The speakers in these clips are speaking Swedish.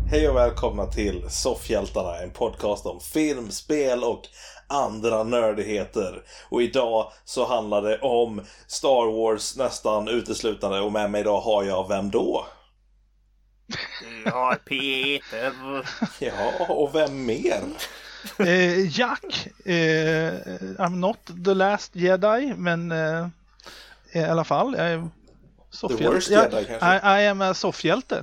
Hej och välkomna till Soffhjältarna, en podcast om film, spel och andra nördigheter. Och idag så handlar det om Star Wars nästan uteslutande, och med mig idag har jag vem då? Du har Peter. Ja, och vem mer? Jack, I'm not the last Jedi, men i alla fall, jag är The worst Jedi kanske? I am a soffhjälte.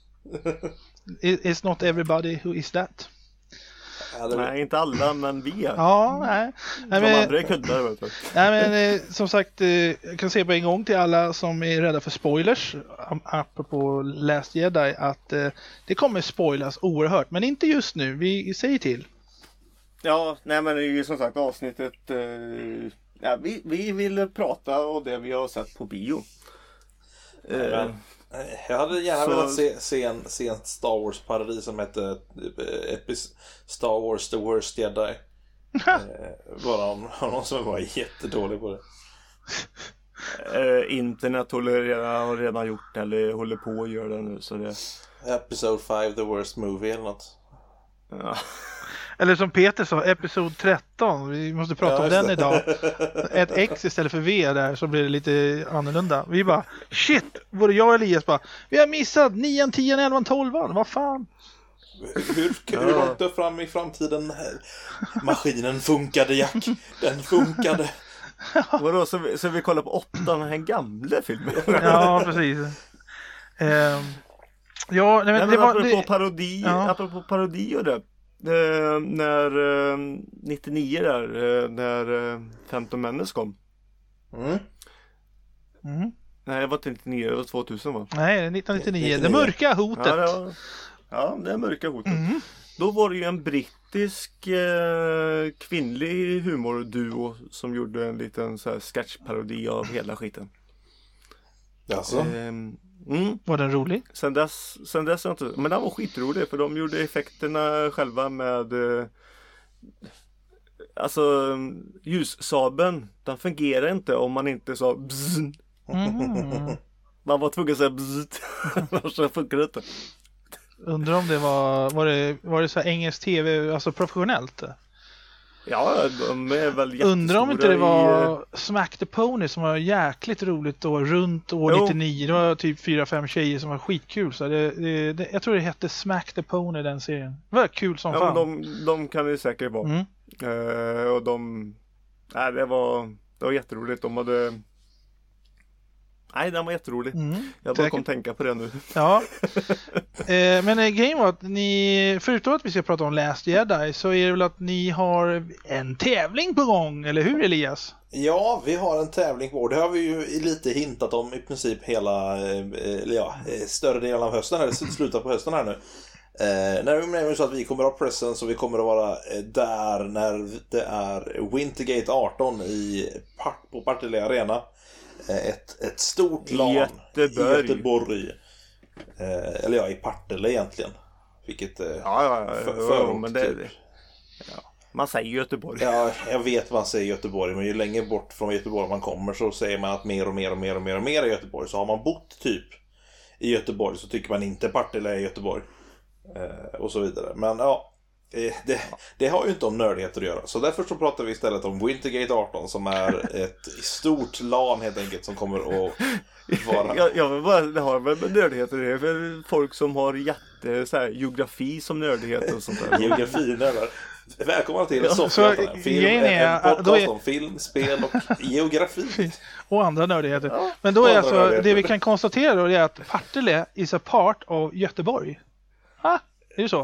It's not everybody who is that. Nej, inte alla, men vi är. Ja, nej. De andra är kuddar, vet du. Nej, men som sagt, jag kan säga på en gång till alla som är rädda för spoilers, apropå Last Jedi, att det kommer spoilas oerhört, men inte just nu, vi säger till. Ja, nej, men det är ju som sagt avsnittet. Ja, vi vill prata om det vi har sett på bio. Jag hade gärna velat se en Star Wars-parodi som hette Star Wars The Worst Jedi. Bara om någon som var jättedålig på det. Internet har redan gjort eller håller på att göra det nu, så det... Episode 5 The Worst Movie eller något. Ja. Eller som Peter sa, episod 13. Vi måste prata om den idag. Ett X istället för V där, så blir det lite annorlunda. Vi bara, shit, både jag och Elias bara, vi har missat 9, 10, 11, 12. Vad fan? Hur långt upp fram i framtiden? Maskinen funkade, Jack. Den funkade. Vadå, så vi kollar på 8, den här gamla filmen? Ja, precis. Ja, nej, men det var... Apropå parodi och det. När 99 där, när 15 Menace kom. Nej, det var inte 99, det var 2000 va? Nej, 1999. Det mörka hotet. Ja, det mörka hotet. Då var det ju en brittisk kvinnlig humorduo som gjorde en liten så här sketchparodi av hela skiten. Alltså. Var den rolig? Sen dess inte. Men den var skitrolig, för de gjorde effekterna själva med alltså ljussabeln. Den fungerar inte om man inte sa bzzz. Man var tvungen att säga bzzz. Så funkar det inte. Undrar om det var det så här engelsk tv, alltså professionellt? Ja, de är väl jättestora. Undrar om inte det var Smack the Pony som var jäkligt roligt då, runt år 99. Det var typ 4-5 tjejer som var skitkul. Så jag tror det hette Smack the Pony, den serien. Det var kul som fan. De kan det säkert vara. Och det var jätteroligt. Den var jätterolig. Jag bara kom tänka på det nu. Ja. Men grejen var att ni, förutom att vi ska prata om Last Jedi, så är det väl att ni har en tävling på gång, eller hur Elias? Ja, vi har en tävling på. Det har vi ju lite hintat om i princip hela, större delen av hösten, eller slutet på hösten här nu. När det är så att vi kommer att ha presence, och vi kommer att vara där när det är Wintergate 18 på Partille Arena. Ett stort LAN i Göteborg. Eller i Partille egentligen. Vilket men det man säger Göteborg. Ja, jag vet man säger Göteborg, men ju längre bort från Göteborg man kommer så säger man att mer och mer i Göteborg. Så har man bott typ i Göteborg så tycker man inte Partille är Göteborg. Och så vidare. Men ja, det har ju inte om nördigheter att göra. Så därför så pratar vi istället om Wintergate 18, som är ett stort LAN helt enkelt, som kommer att vara... Det har väl med nördigheter. Det är väl folk som har så här, geografi som nördigheter och sånt där. Geografi-nördar. Välkomna till Soffhjältarna. En podcast om film, spel och geografi. Och andra nördigheter. Ja, men då är alltså, det vi kan konstatera då är att Partille is a part of Göteborg. Är det så?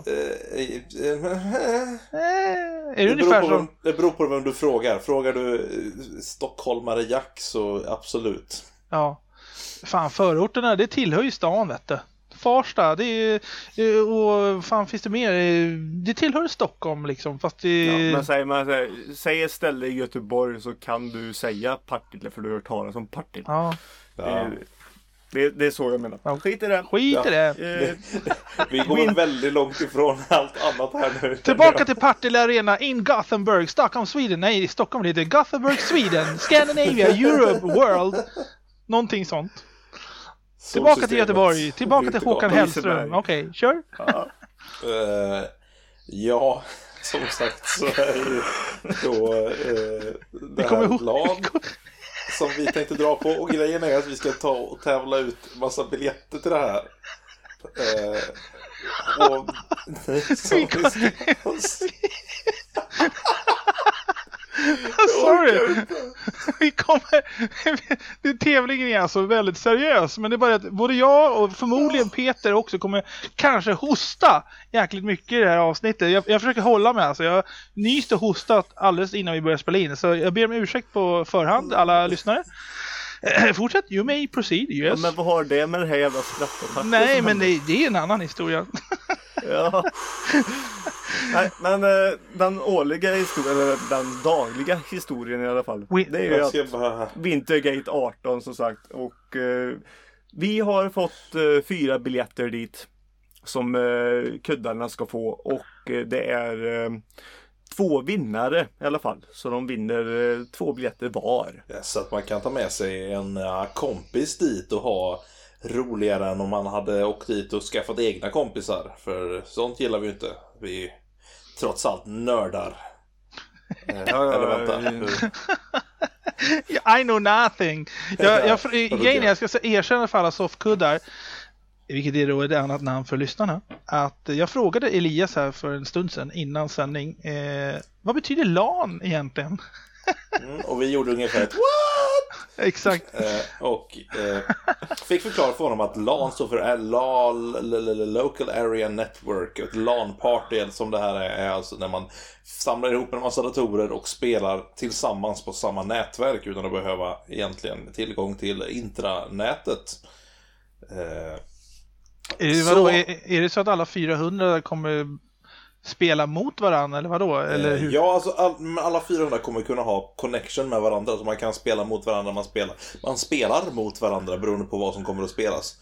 Är det ungefär som... Det beror på vem du frågar. Frågar du stockholmare Jack så absolut. Ja. Fan, förorterna, det tillhör ju stan, vet du. Farsta, det är... Och fan, finns det mer? Det tillhör Stockholm liksom, fast det... Ja, men säg ett ställe i Göteborg så kan du säga Partille, för du har hört talas om Partille. Ja. Det är så jag menar. Ja. Skit i det. Vi går väldigt långt ifrån allt annat här nu. Tillbaka till Partille Arena in Gothenburg, Stockholm, Sweden. Nej, Stockholm blir det. Gothenburg, Sweden, Scandinavia, Europe, World. Någonting sånt. Tillbaka till Göteborg. Tillbaka till Håkan Hellström. Okej, kör. Ja. Ja, som sagt så är ju då det här LAN som vi tänkte dra på. Och grejen är att vi ska ta och tävla ut massa biljetter till det här. Och sorry. Vi kommer. Tävlingen är alltså väldigt seriös, men det är bara att både jag och förmodligen Peter också kommer kanske hosta jäkligt mycket i det här avsnittet. Jag försöker hålla mig, alltså. Jag nyst och hostat alldeles innan vi började spela in, så jag ber om ursäkt på förhand, alla lyssnare. Fortsätt, you may proceed, yes. Ja, men vad har det med det här jävla skrattet? Nej, men det är en annan historia. Ja. Nej, men den årliga historien, eller den dagliga historien i alla fall, det är ju att Wintergate 18 som sagt. Och vi har fått 4 biljetter dit som kuddarna ska få. Och det är 2 vinnare i alla fall. Så de vinner 2 biljetter var. Ja, så att man kan ta med sig en kompis dit och ha roligare än om man hade åkt dit och skaffat egna kompisar. För sånt gillar vi ju inte. Vi är trots allt nördar. Eller vänta. I know nothing. Jag ska erkänna för alla softkuddar, vilket är då ett annat namn för lyssnarna, att jag frågade Elias här för en stund sedan innan sändning, vad betyder LAN egentligen? Och vi gjorde ungefär ett what? Exakt. Och fick förklara för honom att LAN står för Local Area Network. Ett LAN-party som det här är alltså när man samlar ihop en massa datorer och spelar tillsammans på samma nätverk utan att behöva egentligen tillgång till intranätet. Är det så att alla 400 kommer spela mot varandra eller vadå? Eller hur? Ja, alltså alla 400 kommer kunna ha connection med varandra, så man kan spela mot varandra, man spelar mot varandra beroende på vad som kommer att spelas.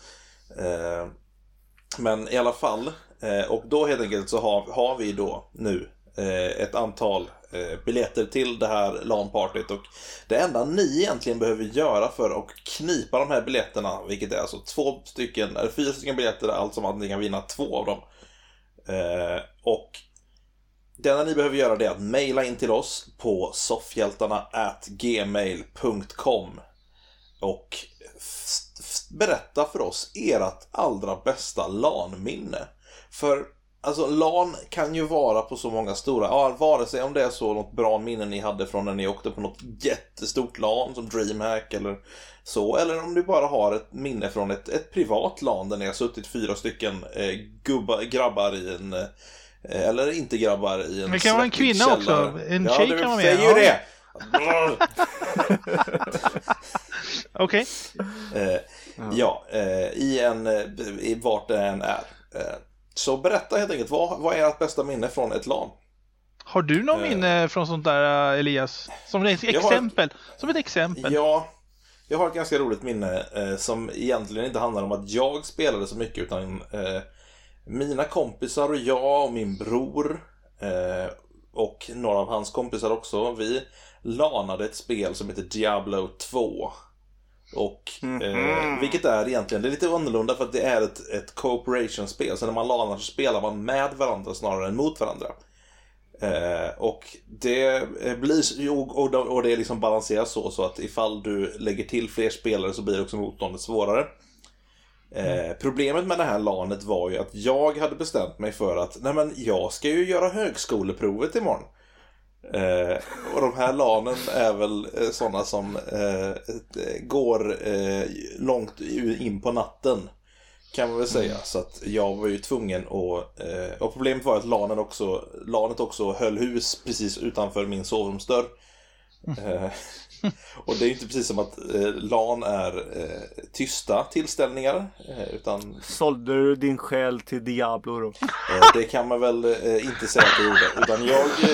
Men i alla fall, och då helt enkelt så har vi då nu ett antal biljetter till det här LAN-partyt, och det enda ni egentligen behöver göra för att knipa de här biljetterna, vilket är alltså 4 stycken biljetter, alltså att ni kan vinna 2 av dem. Och det enda ni behöver göra är att mejla in till oss på soffhjältarna@gmail.com och berätta för oss ert allra bästa LAN-minne. För alltså LAN kan ju vara på så många stora, vare sig om det är så något bra minne ni hade från när ni åkte på något jättestort LAN som DreamHack eller så, eller om du bara har ett minne från ett privat LAN där ni har suttit 4 stycken grabbar i en, eller inte grabbar i en. Det kan vara en kvinna källare. Också, en tjej kan vara med. Säger ju det. Okej. I vart det än är. Så berätta helt enkelt, vad är ert bästa minne från ett LAN? Har du någon minne från sånt där, Elias? Som ett exempel. Ja, jag har ett ganska roligt minne som egentligen inte handlar om att jag spelade så mycket, utan mina kompisar och jag och min bror och några av hans kompisar också, vi lanade ett spel som heter Diablo 2. Och vilket är egentligen, det är lite annorlunda för att det är ett cooperation-spel. Så när man lanar så spelar man med varandra snarare än mot varandra. Och det blir och det är liksom balanserat så att ifall du lägger till fler spelare så blir också motståndet svårare. Problemet med det här lanet var ju att jag hade bestämt mig för att jag ska ju göra högskoleprovet imorgon. Och de här lanen är väl sådana som går långt in på natten, kan man väl säga. Så att jag var ju tvungen och problemet var att lanet också höll hus precis utanför min sovrumsdörr. Och det är ju inte precis som att LAN är tysta tillställningar, utan sålde du din själ till Diablo då? Det kan man väl inte säga att jag gjorde, utan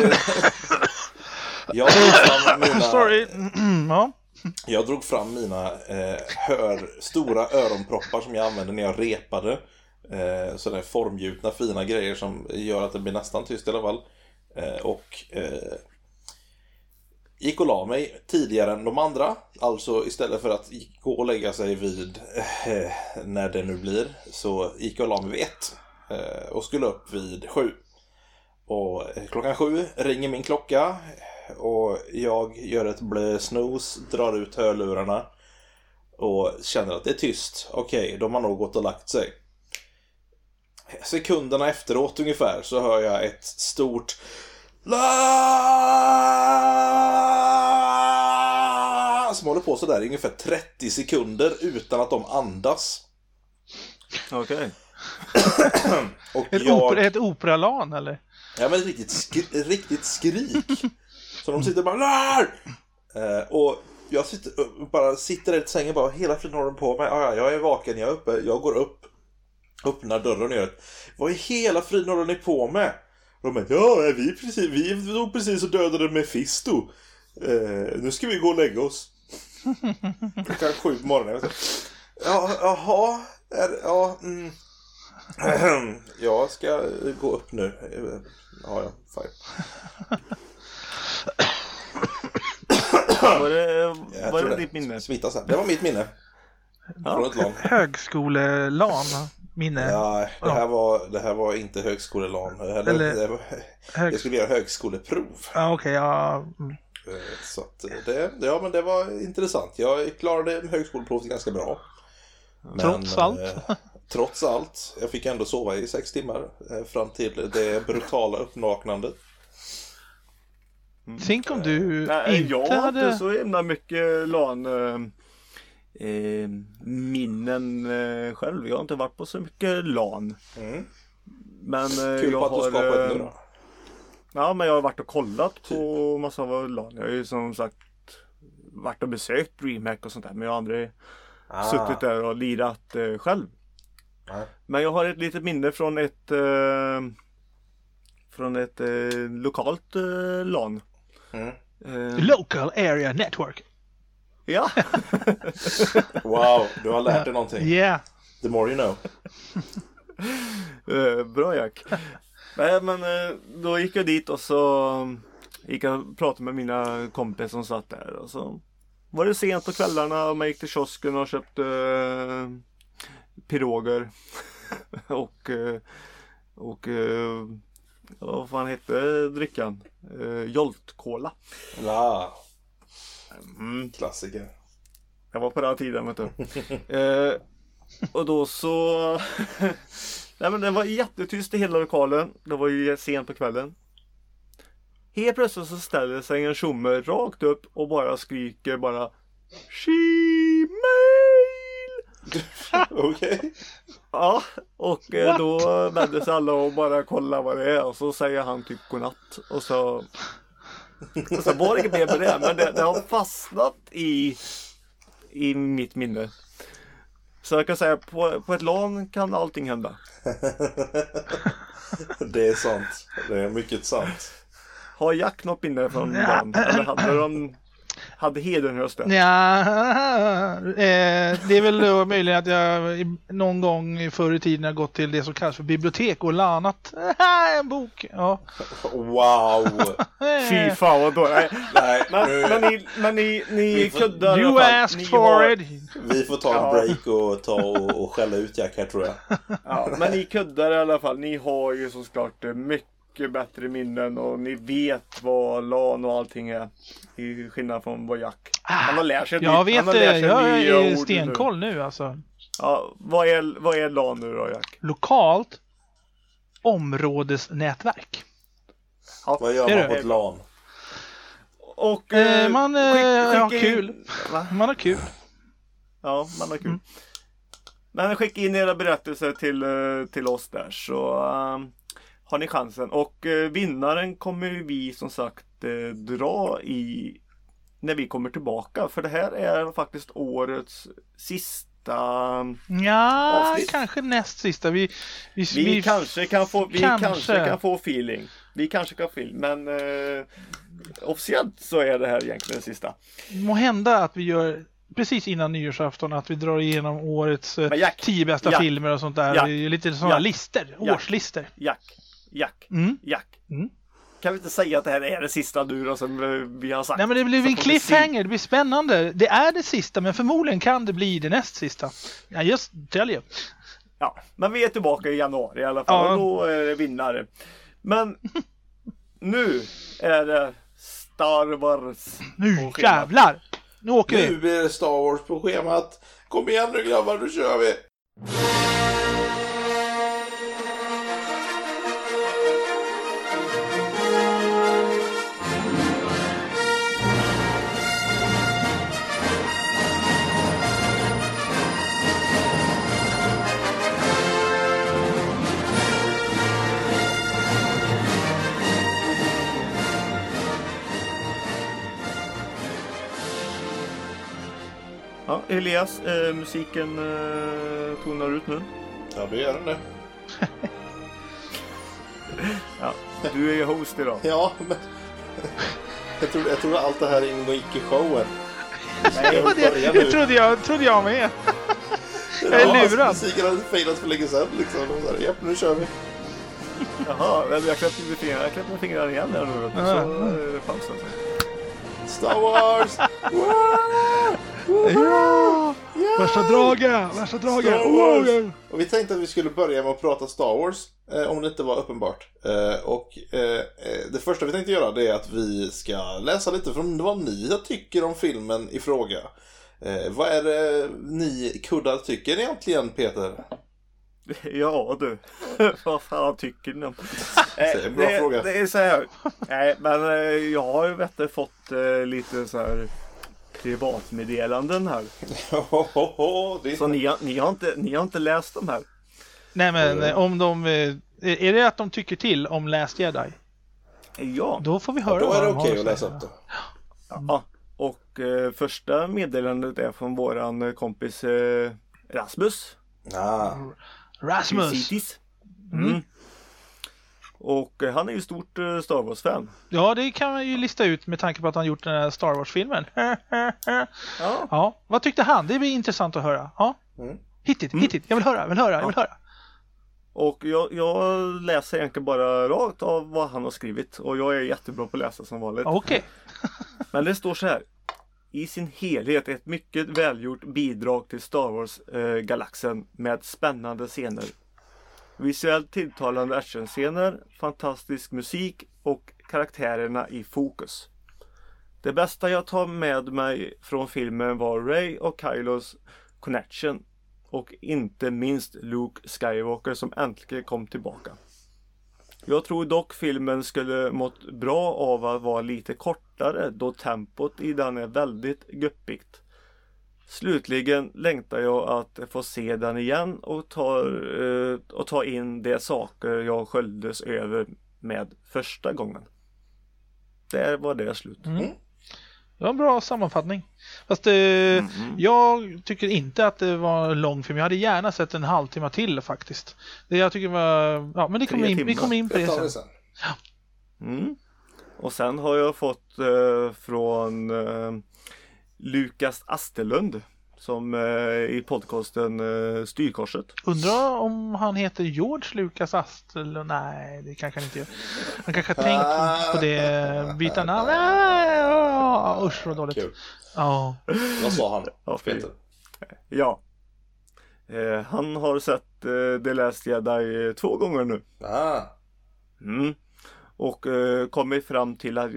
jag drog fram mina jag drog fram mina stora öronproppar som jag använde när jag repade, sådana formgjutna fina grejer som gör att det blir nästan tyst i alla fall, och gick och la mig tidigare än de andra. Alltså istället för att gå och lägga sig vid när det nu blir, så gick jag och la mig vid 1. och skulle upp vid 7. Och klockan 7 ringer min klocka och jag gör ett snooze, drar ut hörlurarna och känner att det är tyst. Okej, de har nog gått och lagt sig. Sekunderna efteråt ungefär så hör jag ett stort som håller på så där i ungefär 30 sekunder utan att de andas. Okej. Ett operalan eller? Ja, men riktigt skrik. Så de sitter bara och jag sitter i sängen bara hela tiden har de på mig. Jag är vaken, jag är uppe, jag går upp, öppnar dörren och gör vad i hela friden håller ni på med? Och de bara, vi var precis och dödade Mephisto. Nu ska vi gå och lägga oss. Klockan 7 på morgonen. Jaha. Jag ska gå upp nu. Ja, fine. Var det ditt minne? Smittas här. Det var mitt minne. Från ett LAN. Högskolelan minne. Ja, det här var inte högskolelan. Jag skulle göra högskoleprov. Ja, okej. Så att men det var intressant. Jag klarade högskoleprovet ganska bra. Men, trots allt. Jag fick ändå sova i 6 timmar fram till det brutala uppvaknandet. Tänk om du jag hade så himla mycket LAN minnen själv. Jag har inte varit på så mycket LAN. Men kul jag att du skapar ett nu då. Ja, men jag har varit och kollat på massa av LAN. Jag har ju som sagt varit och besökt DreamHack och sånt där, men jag har aldrig suttit där och lirat själv. Men jag har ett litet minne från ett lokalt LAN. Local Area Network. Ja. Wow, du har lärt dig någonting. Yeah. The more you know. Bra, Jack. Nej, men då gick jag dit och så gick jag och pratade med mina kompisar som satt där. Och så var det sent på kvällarna och man gick till kiosken och köpte piroger. och vad fan hette drickan? Jolt-cola. Ja. Klassiker. Jag var på den tiden, vet du. Och då så... Nej, men det var jättetyst i hela lokalen. Det var ju sent på kvällen. Helt plötsligt så ställer sig en tjomme rakt upp och bara skriker bara She-mail! Okej. Ja, och då vände sig alla och bara kolla vad det är. Och så säger han typ godnatt. Och så var det inget mer med det. Men det har fastnat i mitt minne. Så jag kan säga, på ett LAN kan allting hända. Det är sant. Det är mycket sant. Har Jack något minne från LAN? Eller hade Hedenhöst det? Ja, det är väl då möjligen att jag någon gång förr i tiden har gått till det som kallas för bibliotek och lanat en bok. Ja. Wow! Fy fan vad då. Nej. Men ni kuddar. You asked for it. Vi får ta en break och skälla ut Jack här, tror jag. Ja, men ni kuddar i alla fall. Ni har ju såklart mycket bättre minnen och ni vet vad LAN och allting är, i skillnad från vad Jack. Han har lärt sig. Jag är stenkoll nu alltså. Ja, vad är LAN nu då, Jack? Lokalt områdesnätverk. Ja, vad gör man på ett LAN? Och man har kul. Man har kul. Ja, man har kul. Men skicka in era berättelser till oss där, så har ni chansen. Och vinnaren kommer vi som sagt dra i när vi kommer tillbaka. För det här är faktiskt årets sista avsnitt. Kanske näst sista. Vi kanske kan få feeling. Vi kanske kan få men officiellt så är det här egentligen det sista. Må hända att vi gör precis innan nyårsafton att vi drar igenom årets 10 bästa filmer och sånt där. Lite sådana lister, årslister. Jack. Kan vi inte säga att det här är det sista nu då, som vi har sagt? Nej, men det blir en cliffhanger, det blir spännande. Det är det sista, men förmodligen kan det bli det näst sista. Ja, just tell you. Ja, men vi är tillbaka i januari i alla fall. Ja. Och då är det vinnare. Men nu är det Star Wars. Nu jävlar! Nu åker vi. Nu blir det Star Wars på schemat. Kom igen nu grabbar, nu kör vi. Ja, Elias, musiken tonar ut nu. Ja, det gör den det. Ja, du är ju host idag. Ja, men jag trodde allt det här ingick i showen. Nej, det trodde jag med. Jag är lurad. Musiken hade failat för länge sedan liksom. Ja, nu kör vi. Jaha, jag kläppte med fingrarna igen där nu. Så är det paus alltså. Star Wars! Ja! Värsta dragen! Och vi tänkte att vi skulle börja med att prata Star Wars, om det inte var uppenbart. Det första vi tänkte göra det är att vi ska läsa lite från vad ni tycker om filmen i fråga. Vad är det ni kuddar tycker egentligen, Peter? Ja du, vad fan tycker ni om? Bra fråga. Det är så här. Nej, men jag har ju fått lite så här privatmeddelanden här. Så ni har inte läst de här? Nej, men om de är det att de tycker till om Last Jedi? Ja. Då får vi höra. Då är det okej att läsa upp det. Ja. Och första meddelandet är från våran kompis Rasmus. Rasmus. Och han är ju stort Star Wars-fan. Ja, det kan man ju lista ut med tanke på att han gjort den här Star Wars-filmen. Ja. Vad tyckte han? Det blir intressant att höra. Ja. Hittigt. Jag vill höra. Och jag läser egentligen bara rakt av vad han har skrivit. Och jag är jättebra på att läsa som vanligt. Okej. Men det står så här. I sin helhet ett mycket välgjort bidrag till Star Wars-galaxen med spännande scener. Visuellt tilltalande actionscener, fantastisk musik och karaktärerna i fokus. Det bästa jag tar med mig från filmen var Rey och Kylos connection och inte minst Luke Skywalker som äntligen kom tillbaka. Jag tror dock filmen skulle mått bra av att vara lite kortare då tempot i den är väldigt guppigt. Slutligen längtar jag att få se den igen och ta in de saker jag sköljdes över med första gången. Där var det slut. Det var en bra sammanfattning. Fast jag tycker inte att det var en lång film. Jag hade gärna sett en halvtimme till faktiskt. Det jag tycker var... Ja, men vi kommer in på det sen. Ja. Och sen har jag fått från Lukas Asterlund som i podcasten Styrkorset. Undrar om han heter George Lucas Asterlund? Nej, det kanske han inte gör. Han kanske har tänkt på det byta namn. Usch, vad dåligt. Kul. Ja. Vad sa han? Peter? Ja. Han har sett The Last Jedi 2 gånger nu. Och kommit fram till att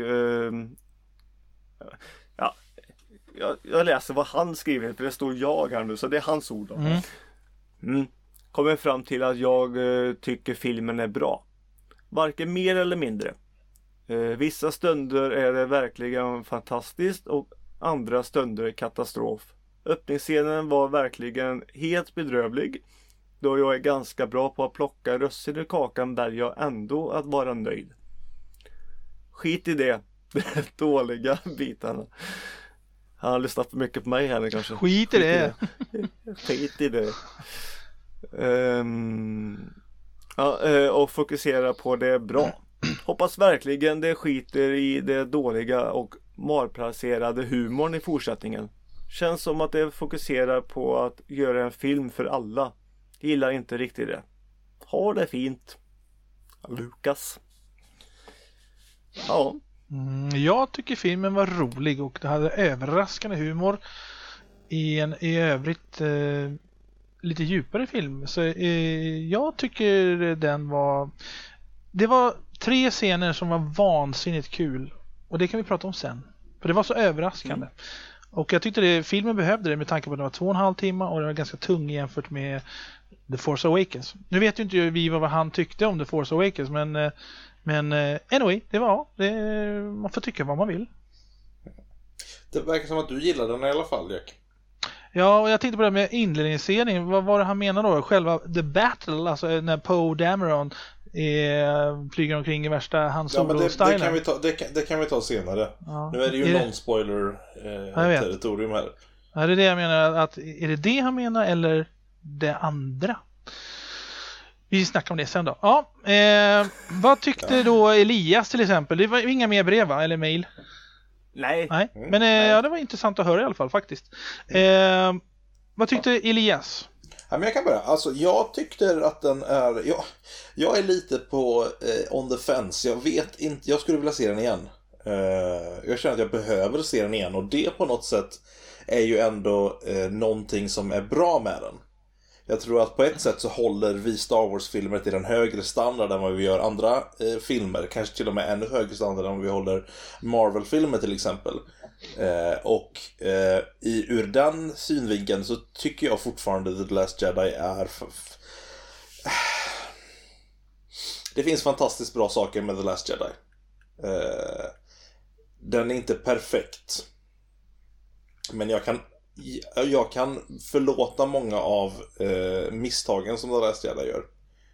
jag läser vad han skriver, för det står jag här nu, så det är hans ord då. Kommer fram till att jag tycker filmen är bra. Varken mer eller mindre. Vissa stunder är det verkligen fantastiskt och andra stunder är katastrof. Öppningsscenen var verkligen helt bedrövlig. Då jag är ganska bra på att plocka russin ur kakan väljer jag ändå att vara nöjd. Skit i det. De dåliga bitarna. Han har lyssnat för mycket på mig här nu kanske. Skit i det. Skit i det. Och fokusera på det bra. Hoppas verkligen det skiter i det dåliga och malplacerade humorn i fortsättningen. Känns som att det fokuserar på att göra en film för alla. Gillar inte riktigt det. Ha det fint. Lukas. Ja. Jag tycker filmen var rolig och det hade överraskande humor i en i övrigt lite djupare film. Så jag tycker det var 3 scener som var vansinnigt kul. Och det kan vi prata om sen. För det var så överraskande. Och jag tyckte filmen behövde det med tanke på att det var 2,5 timmar och det var ganska tung jämfört med The Force Awakens. Nu vet ju inte vi vad han tyckte om The Force Awakens, men anyway, man får tycka vad man vill. Det verkar som att du gillar den i alla fall, Jack. Ja, och jag tänkte på det med inledningsscenen. Vad var det han menar då? Själva The Battle, alltså när Poe Dameron flyger omkring i värsta Han Solo-stylen. Det kan vi ta senare. Ja. Nu är det ju non-spoiler territorium här. Ja, det är det jag menar. Är det han menar eller det andra? Vi snackar om det sen då. Ja, vad tyckte då Elias till exempel? Det var inga mer brev, va? Eller mejl? Nej. Men ja, det var intressant att höra i alla fall faktiskt. Vad tyckte Elias? Ja, men jag kan börja. Alltså, jag tyckte att den är... Jag är lite på on the fence. Jag vet inte... Jag skulle vilja se den igen. Jag känner att jag behöver se den igen. Och det på något sätt är ju ändå någonting som är bra med den. Jag tror att på ett sätt så håller vi Star Wars-filmer till en högre standard än vad vi gör andra filmer. Kanske till och med ännu högre standard än vad vi håller Marvel-filmer till exempel. Ur den synvinkeln så tycker jag fortfarande The Last Jedi är... Det finns fantastiskt bra saker med The Last Jedi. Den är inte perfekt. Men jag kan förlåta många av misstagen som The Last Jedi gör.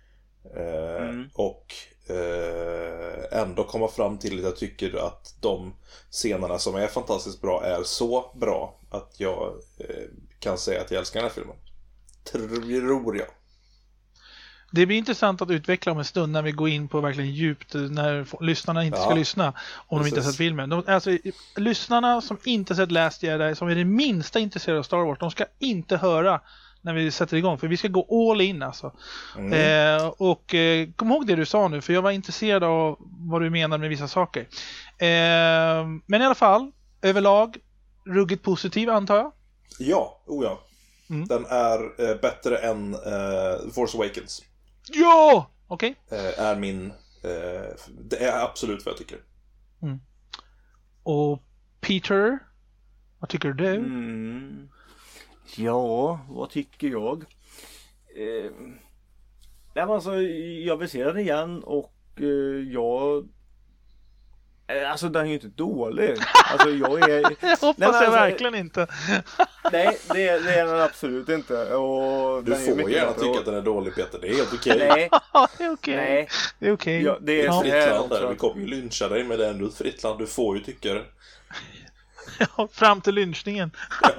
Och ändå komma fram till att jag tycker att de scenerna som är fantastiskt bra är så bra att jag kan säga att jag älskar den här filmen. Tror jag. Det blir intressant att utveckla om en stund när vi går in på verkligen djupt när lyssnarna inte ska lyssna om de inte har sett filmen. Lyssnarna som inte sett Last Jedi, som är det minsta intresserade av Star Wars, de ska inte höra när vi sätter igång, för vi ska gå all in alltså. Kom ihåg det du sa nu, för jag var intresserad av vad du menar med vissa saker. Men i alla fall, överlag ruggigt positiv antar jag? Ja. Den är bättre än Force Awakens. Ja! Okej. Är min... det är absolut vad jag tycker. Och Peter, vad tycker du? Ja, vad tycker jag? Jag vill se den igen och alltså den är ju inte dålig. Alltså jag hoppas jag verkligen inte. Nej, det är den absolut inte. Och du får gärna tycka att den är dålig, Peter. Det är helt okej. Nej. Det är okej. Nej. Det är okej. Ja, det är ett fritt land där. Vi kommer ju lyncha dig med det ändå ett fritt land. Du får ju tycka det. Ja, fram till lynchningen.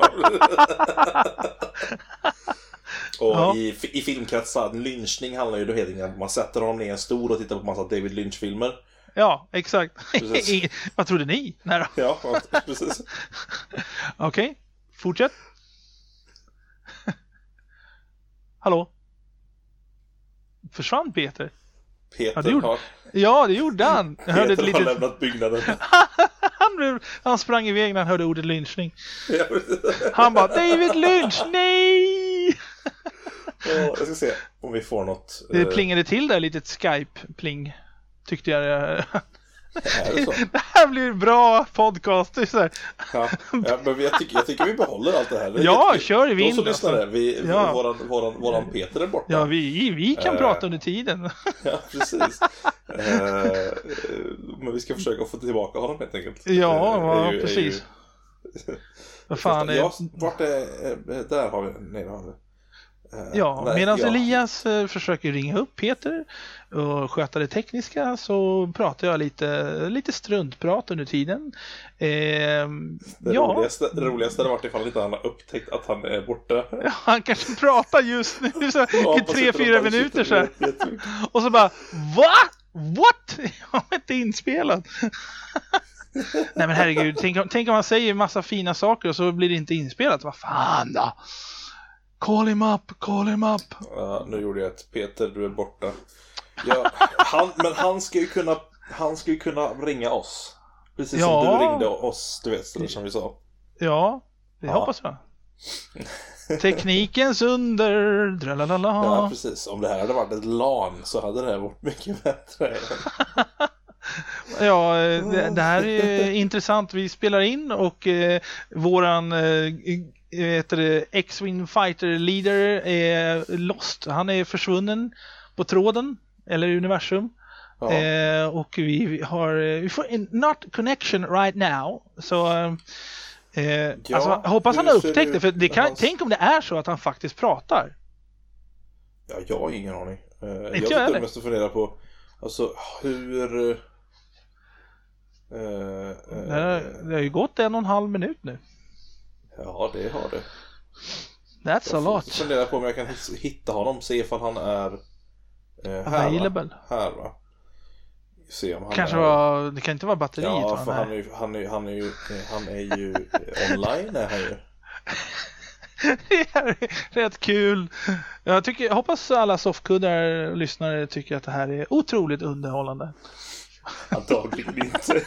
Och i filmkretsar, lynchning handlar ju då helt enkelt om att man sätter honom ner i en stol och tittar på massa David Lynch-filmer. Ja, exakt. Vad trodde ni? Nej då. Ja, precis. Okej, fortsätt. Hallå? Försvann Peter? Ja, det gjorde han. Jag hörde Peter har lämnat byggnaden. han sprang iväg när han hörde ordet lynchning. Han bara, David Lynch, nej! Jag ska se om vi får något. Det plingade till där, litet Skype-pling. Tyckte jag. Det här blir bra podcast. Ja, men jag tycker vi behåller allt det här. Ja, kör i vind. De som lyssnar våran Peter är borta. Ja, vi kan prata under tiden. Ja, precis. Men vi ska försöka få tillbaka honom helt enkelt. Ja, precis. Vad fan är... Vart är... Där har vi... Nej, där har vi. Medan Elias försöker ringa upp Peter och sköta det tekniska, så pratar jag lite struntprat under tiden. Det roligaste hade varit ifall inte han har upptäckt att han är borta. Ja, han kanske pratar just nu så, i 3-4 minuter så här. Och så bara, va? What? Jag har inte inspelat. Nej men herregud, tänk om man säger massa fina saker och så blir det inte inspelat. Vad fan då? Call him up. Ja, nu gjorde jag ett Peter, du är borta. Men han ska ju kunna ringa oss. Precis som du ringde oss, du vet, som vi sa. Ja, det hoppas jag. Teknikens under. Dralalala. Ja, precis. Om det här hade varit ett LAN så hade det här varit mycket bättre. Ja, det här är intressant. Vi spelar in och våran X-Wing Fighter Leader är lost. Han är försvunnen på tråden eller universum. Ja. Och vi får en not connection right now. Så alltså, hoppas han har upptäckt det. För det kan, tänk om det är så att han faktiskt pratar. Ja, jag har ingen aning. Jag måste fundera på alltså hur... det har ju gått 1,5 minut nu. Ja, det har det. That's a lot. Jag funderar på om jag kan hitta honom, se ifall han är available. Här va? Se om han kanske är... det kan inte vara batteriet. Ja, för han är ju online är han ju. Det är rätt kul. Jag hoppas alla softkuddar lyssnare tycker att det här är otroligt underhållande. Antagligen inte.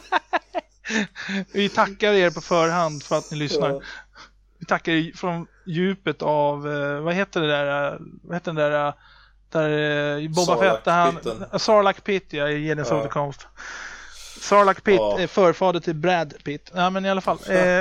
Vi tackar er på förhand för att ni lyssnar. Ja. Vi tackar er från djupet av vad heter den där där Boba Fett Sarlacc Pit i Jediens återkomst. Sarlacc Pit är förfader till Brad Pitt. Ja, men i alla fall.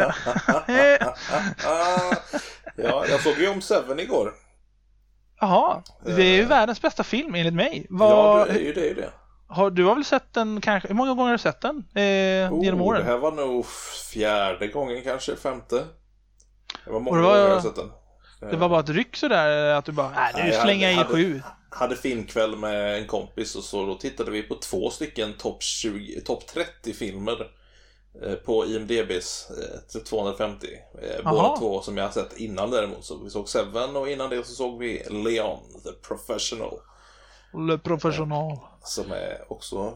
Ja, jag såg ju om Seven igår. Jaha, det är ju världens bästa film enligt mig. Ja, det är ju det. Du har väl sett den kanske? Hur många gånger har du sett den genom åren? Det här var nog 4:e gången, kanske 5:e. Det var många gånger jag har sett den. Det var bara ett ryck sådär att du bara, nu slänger jag i 7. Hade filmkväll med en kompis och så då tittade vi på 2 stycken topp 30 filmer på IMDb's 250. Båda 2 som jag har sett innan däremot. Så vi såg Seven och innan det så såg vi Leon, The Professional. Le Professional. Som är också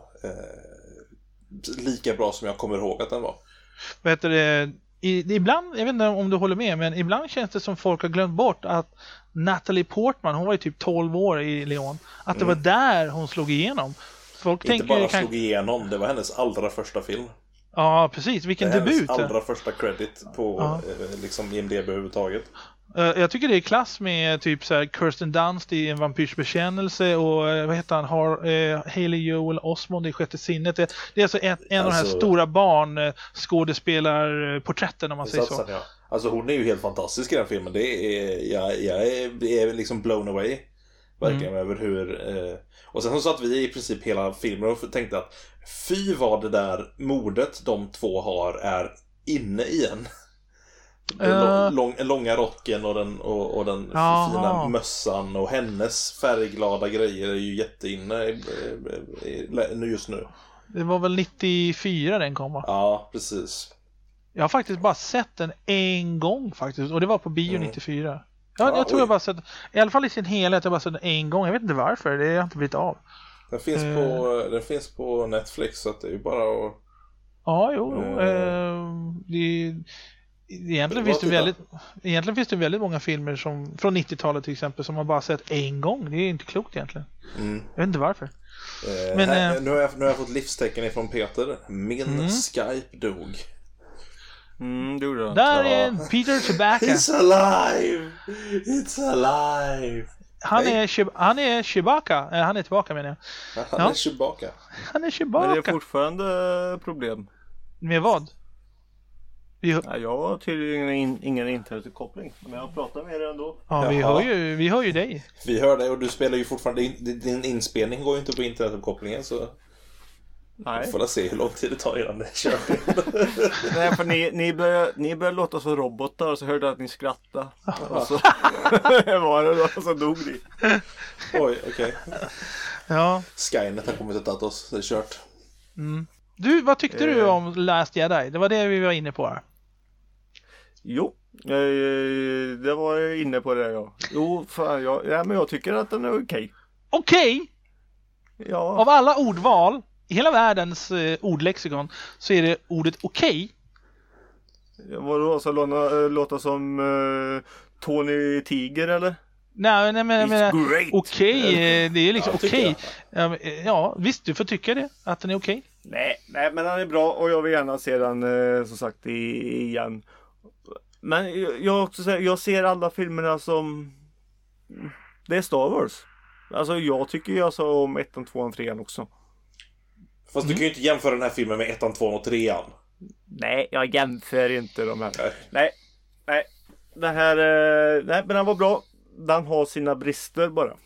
lika bra som jag kommer ihåg att den var. Vad heter det? Ibland, jag vet inte om du håller med, men ibland känns det som folk har glömt bort att Natalie Portman, hon var ju typ 12 år i Leon, att det var där hon slog igenom. Folk inte bara slog igenom, det var hennes allra första film. Ja, precis. Vilken debut. Hennes allra första credit på liksom IMDb överhuvudtaget. Jag tycker det är klass med typ så här Kirsten Dunst i En vampyrs bekännelse och vad heter han? Haley Joel Osment i Sjätte sinnet. Det är alltså en av de här stora barnskådespelarporträtten om man säger så. Ja. Alltså hon är ju helt fantastisk i den filmen. Det är jag är liksom blown away verkligen över hur och sen så satt vi i princip hela filmen och tänkte att fy vad det där mordet de två har är inne igen. Långa rocken och den fina mössan och hennes färgglada grejer är ju jätteinne just nu. Det var väl 94 den kom, va? Ja, precis. Jag har faktiskt bara sett den en gång faktiskt, och det var på bio 94. Jag tror jag bara sett, i alla fall i sin helhet, jag bara sett den en gång. Jag vet inte varför, det har inte blivit av. Den finns på Netflix, så att det är ju bara att... Ja, Egentligen finns det väldigt många filmer som från 90-talet till exempel som man bara sett en gång. Det är inte klokt egentligen. Jag vet inte varför. Nu har jag fått livstecken ifrån Peter. Min Skype dog. Där är Peter tillbaka. It's alive. It's alive. Han är Chewbacca. Han är tillbaka, menar jag. Han är Chewbacca. Men det är fortfarande problem. Med vad? Jag har tydligen ingen internetkoppling, men jag pratar med er ändå. Ja, vi hör ju dig. Vi hör dig, och du spelar ju fortfarande din inspelning går ju inte på internetuppkopplingen, så vi får se hur lång tid det tar innan det kör. Nej, för ni börjar låta som robotar, och så hörde jag att ni skrattade. Och så var det då, och så dog ni. Oj, okej. Ja. Skynet har kommit och tagit oss, det är kört. Du, vad tyckte du om Last Jedi? Det var det vi var inne på här. Jo, det var jag inne på det, ja. Jo, fan, men jag tycker att den är okej. Okej? Ja. Av alla ordval i hela världens ordlexikon så är det ordet okej. Vadå, så låta som Tony Tiger, eller? Nej, men okej, det är liksom okej. Ja, visst, du får tycka det, att den är okej. Nej, men den är bra, och jag vill gärna se den som sagt igen. Men jag ser alla filmerna som det är Star Wars. Alltså jag tycker ju alltså om 1, 2, 3 också. Fast du kan ju inte jämföra den här filmen med 1, 2 och 3. Nej, jag jämför inte de här. Nej. Den här, nej, men den var bra. Den har sina brister bara.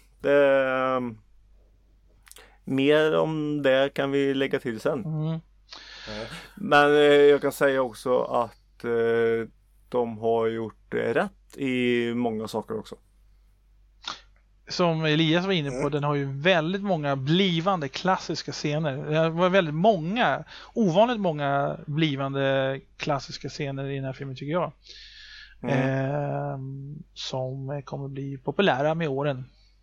Mer om det kan vi lägga till sen. Men jag kan säga också att de har gjort rätt i många saker också. Som Elias var inne på, den har ju väldigt många blivande klassiska scener. Det var väldigt många, ovanligt många blivande klassiska scener i den här filmen tycker jag. Som kommer bli populära med åren.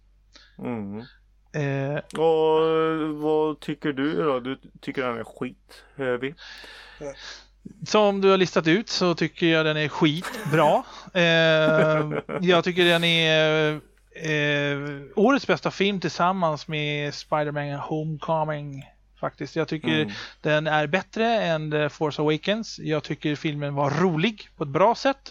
Och vad tycker du då? Du tycker den är skit, hör vi? Som du har listat ut så tycker jag den är skitbra. Jag tycker den är årets bästa film tillsammans med Spider-Man Homecoming faktiskt. Jag tycker den är bättre än The Force Awakens. Jag tycker filmen var rolig på ett bra sätt.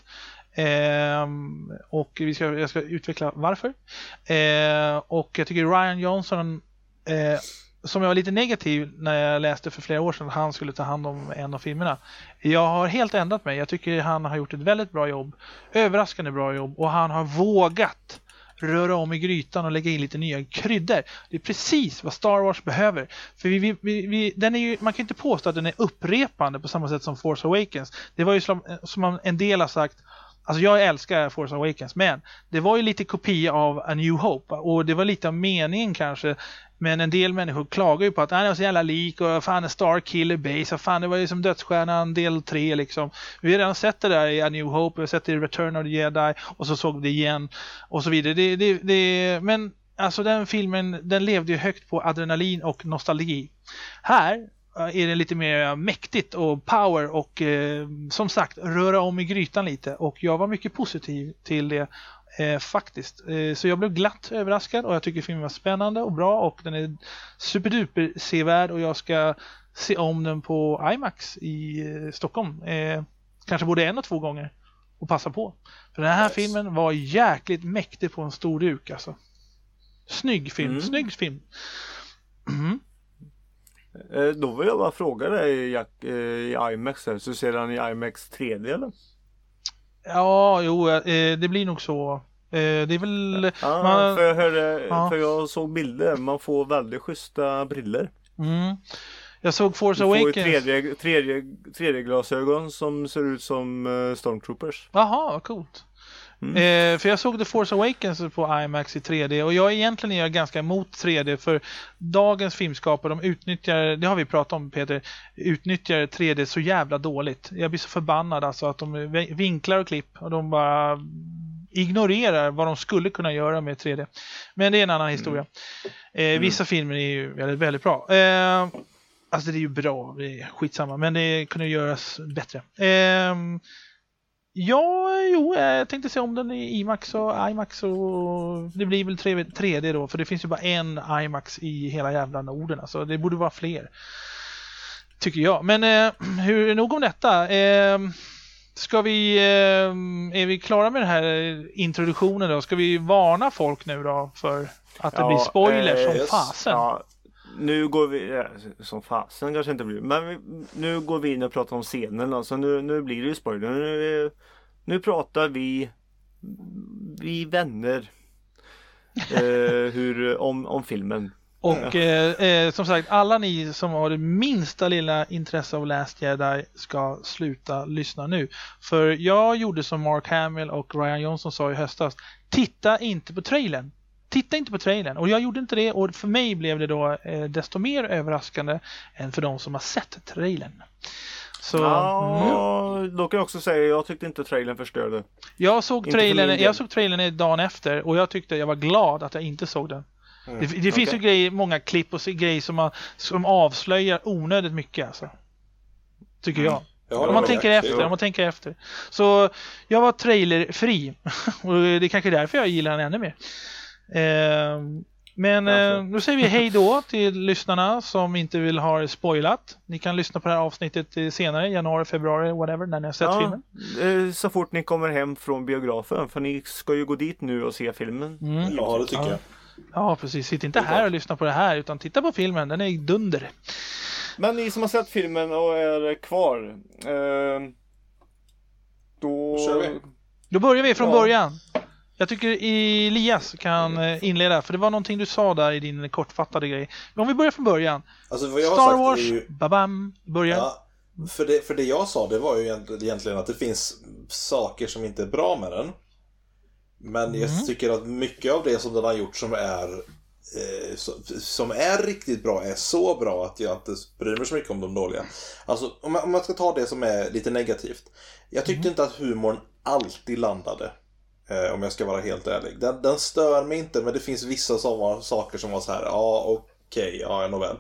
Och jag ska utveckla varför. Och jag tycker Rian Johnson som jag var lite negativ när jag läste för flera år sedan att han skulle ta hand om en av filmerna. Jag har helt ändrat mig. Jag tycker han har gjort ett väldigt bra jobb. Överraskande bra jobb. Och han har vågat röra om i grytan och lägga in lite nya kryddor. Det är precis vad Star Wars behöver. För den är ju, man kan inte påstå att den är upprepande på samma sätt som Force Awakens. Det var ju som en del har sagt. Alltså jag älskar Force Awakens, men det var ju lite kopia av A New Hope och det var lite av meningen kanske, men en del människor klagar ju på att han är så jävla lik och fan är Starkiller Base och fan det var ju som Dödsstjärnan del 3 liksom. Vi har redan sett det där i A New Hope, vi har sett det i Return of the Jedi och så såg vi det igen och så vidare. Men alltså den filmen, den levde ju högt på adrenalin och nostalgi. Här är det lite mer mäktigt och power och som sagt röra om i grytan lite och jag var mycket positiv till det faktiskt. Så jag blev glatt överraskad och jag tycker filmen var spännande och bra och den är superduper sevärd och jag ska se om den på IMAX i Stockholm. Kanske både 1 och 2 gånger och passa på. För den här filmen var jäkligt mäktig på en stor duk alltså. Snygg film. Då vill jag bara fråga dig Jack, i IMAX här, så ser han i IMAX 3D eller? Ja, det blir nog så. Det är väl... Ja, för jag såg bilder, man får väldigt schyssta briller. Jag såg Force Awakens. Du får ju 3D-glasögon som ser ut som Stormtroopers. Jaha, vad coolt. För jag såg The Force Awakens på IMAX i 3D och jag egentligen är ganska emot 3D för dagens filmskapare, de utnyttjar, det har vi pratat om Peter, utnyttjar 3D så jävla dåligt. Jag blir så förbannad alltså att de vinklar och klipp och de bara ignorerar vad de skulle kunna göra med 3D. Men det är en annan historia. Vissa filmer är ju väldigt, väldigt bra. Alltså det är ju bra, det är skitsamma, men det kunde göras bättre. Jag tänkte se om den i IMAX och IMAX och det blir väl 3D då, för det finns ju bara en IMAX i hela jävla Norden, alltså det borde vara fler tycker jag. Men hur nog om detta? Är vi klara med den här introduktionen då? Ska vi varna folk nu då för att det blir spoilers som fasen? Ja. Nu går vi, som fasen kanske inte blir, men nu går vi in och pratar om scenen, alltså nu blir det ju spoiler. Nu pratar vi vänner om filmen. Och som sagt, alla ni som har det minsta lilla intresse av Last Jedi ska sluta lyssna nu. För jag gjorde som Mark Hamill och Rian Johnson sa i höstas, titta inte på trailern. Och jag gjorde inte det och för mig blev det då desto mer överraskande än för de som har sett trailern. Så, då kan jag också säga jag tyckte inte trailern förstörde. Jag såg trailern dagen efter och jag tyckte jag var glad att jag inte såg den. Det finns ju många klipp och grejer som avslöjar onödigt mycket alltså. Tycker jag. Om man tänker efter. Så jag var trailerfri och det är kanske därför jag gillar den ännu mer. Men nu säger vi hej då till lyssnarna som inte vill ha det spoilat. Ni kan lyssna på det här avsnittet senare, januari, februari, whatever, när ni har sett filmen. Så fort ni kommer hem från biografen, för ni ska ju gå dit nu och se filmen. Ja, det tycker jag. Ja, precis. Sitt inte här och lyssna på det här, utan titta på filmen, den är dunder. Men ni som har sett filmen och är kvar, då börjar vi från början. Jag tycker Elias kan inleda, för det var någonting du sa där i din kortfattade grej. Men om vi börjar från början. Alltså, vad jag har Star sagt Wars, är ju... babam, början. Ja, för det jag sa, det var ju egentligen att det finns saker som inte är bra med den. Men jag tycker att mycket av det som den har gjort som är riktigt bra är så bra att jag inte bryr mig så mycket om de dåliga. Alltså, om man ska ta det som är lite negativt. Jag tyckte inte att humorn alltid landade. Om jag ska vara helt ärlig. Den stör mig inte, men det finns vissa saker som var så här. Ja, nåväl.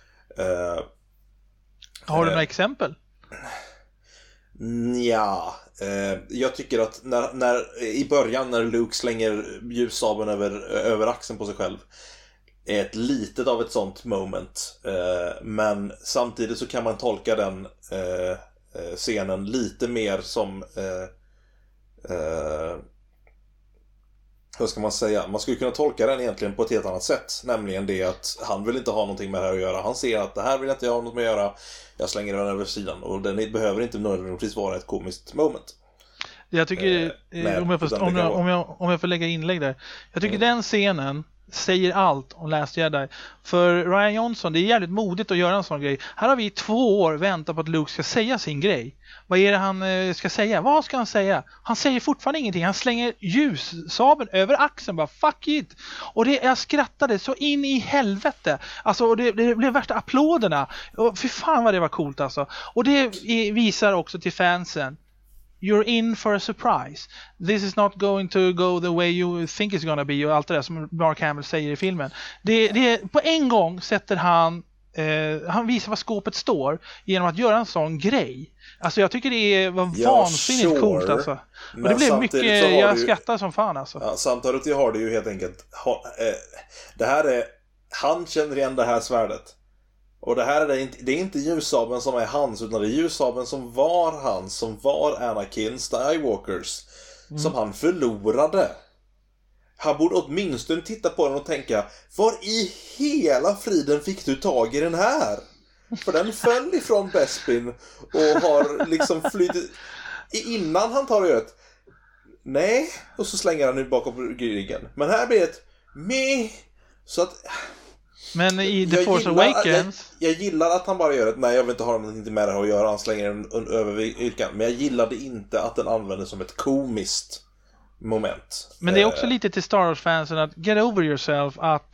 Har du några exempel? Ja, jag tycker att när i början när Luke slänger ljussabeln över axeln på sig själv är ett litet av ett sånt moment. Men samtidigt så kan man tolka den scenen lite mer som hur ska man säga? Man skulle kunna tolka den egentligen på ett helt annat sätt. Nämligen det att han vill inte ha någonting med det här att göra. Han ser att det här vill inte jag ha något med att göra. Jag slänger den över sidan. Och den behöver inte nödvändigtvis vara ett komiskt moment. Jag tycker, om jag får lägga inlägg där. Jag tycker den scenen säger allt om Last Jedi. För Rian Johnson, det är jävligt modigt att göra en sån grej. Här har vi i 2 år väntat på att Luke ska säga sin grej. Vad är det han ska säga? Vad ska han säga? Han säger fortfarande ingenting. Han slänger ljussabeln över axeln. Bara fuck it. Och jag skrattade så in i helvete. Alltså, och det blev värsta applåderna. Och fy fan vad det var coolt alltså. Och det visar också till fansen. You're in for a surprise. This is not going to go the way you think it's gonna be. Och allt det där som Mark Hamill säger i filmen. Det på en gång sätter han visar vad skåpet står genom att göra en sån grej. Alltså jag tycker det var vansinnigt coolt alltså. Och det blev mycket, jag skrattar som fan alltså. Ja, samtidigt har det ju helt enkelt det här är, han känner igen det här svärdet. Och det här det är inte ljussabeln som är hans, utan det är ljussabeln som var hans, som var Anakin Skywalkers, som han förlorade. Han borde åtminstone titta på den och tänka, var i hela friden fick du tag i den här? För den föll ifrån Bespin och har liksom flyttit innan han tar det. Nej, och så slänger han ut bakom ryggen. Men här blir det ett så att. Men i The Force Awakens jag gillar att han bara gör det. Nej, jag vill inte ha någonting med det här att göra. Han slänger den över yrkan. Men jag gillade inte att den användes som ett komiskt moment. Men det är också lite till Star Wars-fansen att get over yourself, att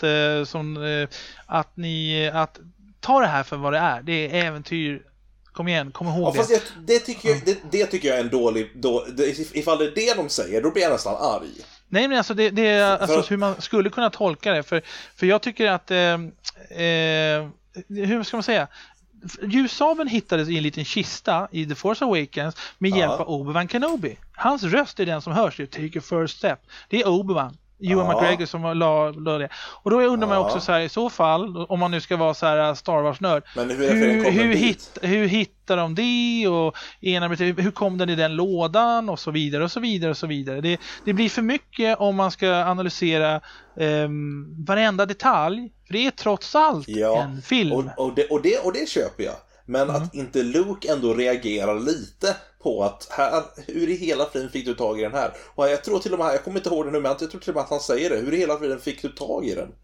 ta det här för vad det är. Det är äventyr. Kom igen, kom ihåg det. Fast det tycker jag är en dålig ifall det är det de säger, då blir jag nästan arg. Nej, men alltså det är alltså hur man skulle kunna tolka det. För jag tycker att hur ska man säga? Ljussabeln hittades i en liten kista i The Force Awakens med hjälp av Obi-Wan Kenobi. Hans röst är den som hörs. Take a first step. Det är Obi-Wan. Ewan McGregor som la det. Och då undrar man också så här, i så fall, om man nu ska vara så här Star Wars-nörd, hur hittar de det? Och hur kom den i den lådan? Och så vidare och så vidare och så vidare. Det blir för mycket om man ska analysera varenda detalj. För det är trots allt en film. Och det köper jag. Men att inte Luke ändå reagerar lite på att hur i hela friden fick du tag i den här? Och jag tror till och med, jag kommer inte ihåg det nu, men jag tror till och med att han säger det. Hur i hela friden fick du tag i den?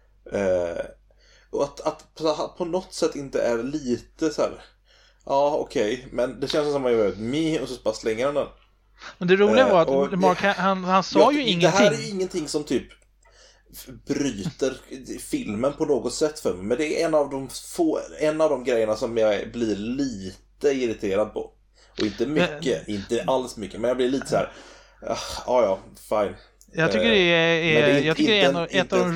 Och att på något sätt inte är lite så här. Ja, okej. Men det känns som att man gör ett och så bara slänger den. Men det roliga var att Mark, han sa ju ingenting. Det här är ju ingenting som typ bryter filmen på något sätt för mig. Men det är en av de grejerna som jag blir lite irriterad på. Och inte mycket, inte alls mycket. Men jag blir lite så här. Ja, fine. Jag tycker det är ett av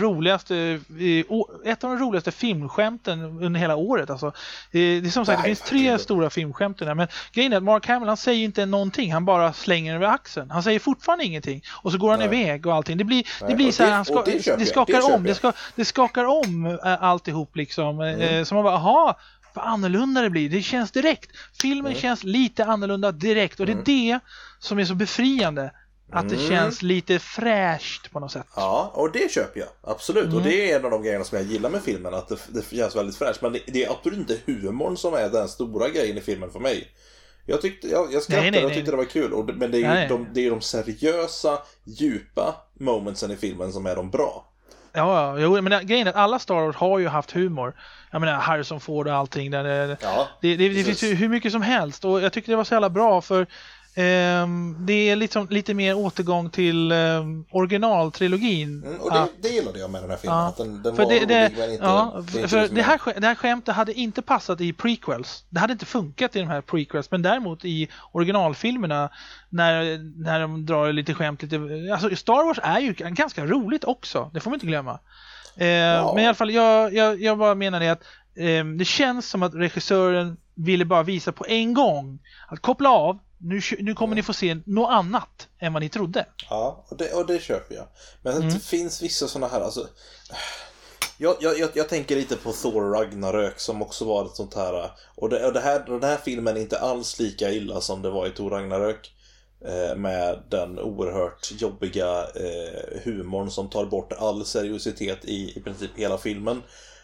de roligaste filmskämten under hela året. Alltså, det är som sagt, det finns 3 stora skämtskämt där, men grejen är att Mark Hamill, han säger inte någonting, han bara slänger över axeln. Han säger fortfarande ingenting och så går han iväg och allting. Det blir så här, det skakar om alltihop liksom. Så man bara, aha, vad annorlunda det blir. Det känns direkt. Filmen känns lite annorlunda direkt, och det är det som är så befriande. Att det känns lite fräscht på något sätt. Ja, och det köper jag. Absolut. Och det är en av de grejerna som jag gillar med filmen. Att det känns väldigt fräscht. Men det är absolut inte humorn som är den stora grejen i filmen för mig. Jag skrattade och tyckte det var kul. Men det är ju de seriösa, djupa momentsen i filmen som är de bra. Ja, men grejen är att alla Star Wars har ju haft humor. Jag menar, Harrison Ford och allting. Det finns ju hur mycket som helst. Och jag tycker det var så jävla bra, för det är liksom lite mer återgång till originaltrilogin. Och det gillade jag med den här filmen. Att den var rolig, men inte... för det här skämtet hade inte passat i prequels. Det hade inte funkat i de här prequels. Men däremot i originalfilmerna, när de drar lite skämt. Alltså Star Wars är ju ganska roligt också. Det får man inte glömma. Men i alla fall, jag bara menar det att det känns som att regissören ville bara visa på en gång att koppla av. Nu kommer ni få se något annat än vad ni trodde. Ja, och det köper jag. Men det finns vissa såna här, alltså, jag tänker lite på Thor Ragnarök, som också var ett sånt här. Och den här filmen är inte alls lika illa som det var i Thor Ragnarök. Med den oerhört jobbiga humorn som tar bort all seriositet i princip hela filmen.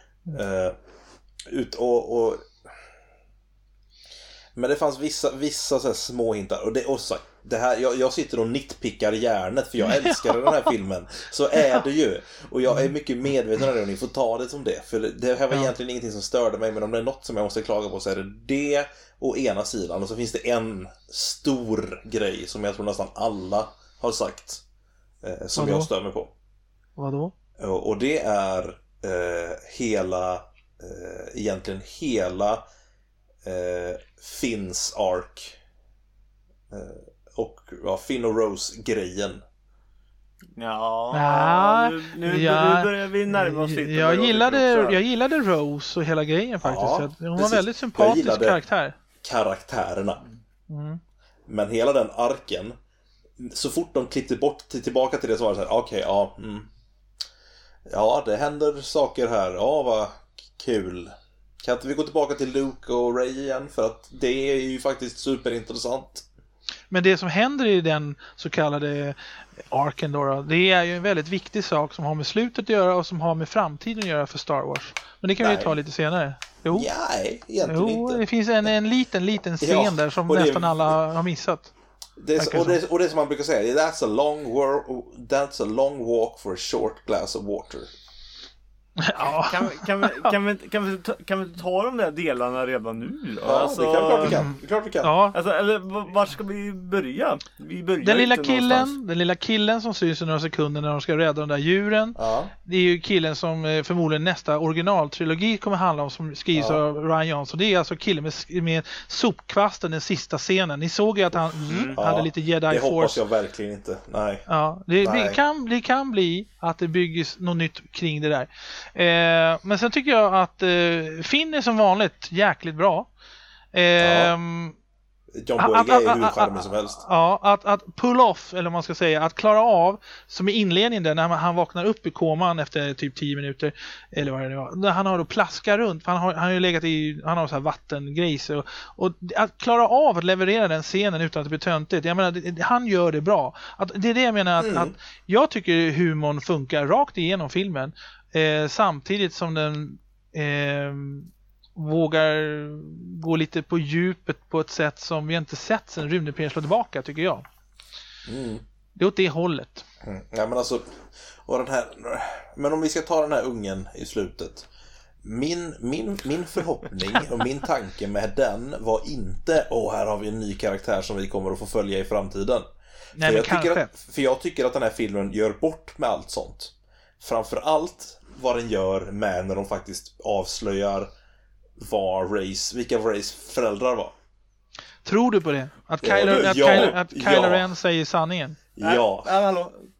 Men det fanns vissa så här små hintar. Och det här, jag sitter och nitpickar hjärnet, för jag älskar den här filmen. Så är det ju. Och jag är mycket medveten om det, och ni får ta det som det. För det här var egentligen ingenting som störde mig. Men om det är något som jag måste klaga på, så är det å ena sidan. Och så finns det en stor grej som jag tror nästan alla har sagt, som jag stör mig på. Vadå? Och det är egentligen hela Finns ark och Finn och Rose-grejen. Nu börjar vi närma oss lite. Jag gillade Rose och hela grejen faktiskt. Hon var en väldigt sympatisk karaktär. Karaktärerna. Men hela den arken, så fort de klippte tillbaka till det, så var det så här, ja, det händer saker här. Ja, vad kul. Kan inte vi gå tillbaka till Luke och Ray igen? För att det är ju faktiskt superintressant. Men det som händer i den så kallade arken då, det är ju en väldigt viktig sak som har med slutet att göra och som har med framtiden att göra för Star Wars. Men det kan vi ta lite senare. Nej, egentligen inte. Det finns en liten scen där som nästan alla har missat. Och det som man brukar säga, that's a long walk for a short glass of water. Ja. Kan vi ta de där delarna redan nu då? Ja, alltså, klart vi kan. Ja. Alltså, eller var ska vi börja? Den lilla killen som syns i några sekunder när de ska rädda de där djuren. Ja. Det är ju killen som förmodligen nästa originaltrilogi kommer handla om, som skrivs av Ryan Johnson. Det är alltså killen med sopkvasten, den sista scenen. Ni såg ju att han hade lite Jedi Force. Det hoppas jag verkligen inte. Nej. Ja, det kan bli att det byggs något nytt kring det där. Men sen tycker jag att Finn är som vanligt jäkligt bra. John Boyega är hur charmig som helst. Ja, att pull off, eller man ska säga, att klara av, som i inledningen där, när han vaknar upp i koman efter typ 10 minuter, eller vad det nu var, när han har då plaska runt, för han har ju legat han har så här vattengrejs, och att klara av att leverera den scenen utan att det blir töntigt, jag menar, han gör det bra. Det är det jag menar, att jag tycker humorn funkar rakt igenom filmen, samtidigt som den vågar gå lite på djupet på ett sätt som vi inte sett sen Rymdimperien slår tillbaka, tycker jag. Det är åt det hållet. Ja, men alltså, men om vi ska ta den här ungen i slutet, min förhoppning och min tanke med den var inte, här har vi en ny karaktär som vi kommer att få följa i framtiden. Nej, för jag tycker att den här filmen gör bort med allt sånt. Framförallt vad den gör med när de faktiskt avslöjar vilka Rays föräldrar var. Tror du på det? Att Kylo Ren säger sanningen? Ja. Hallå.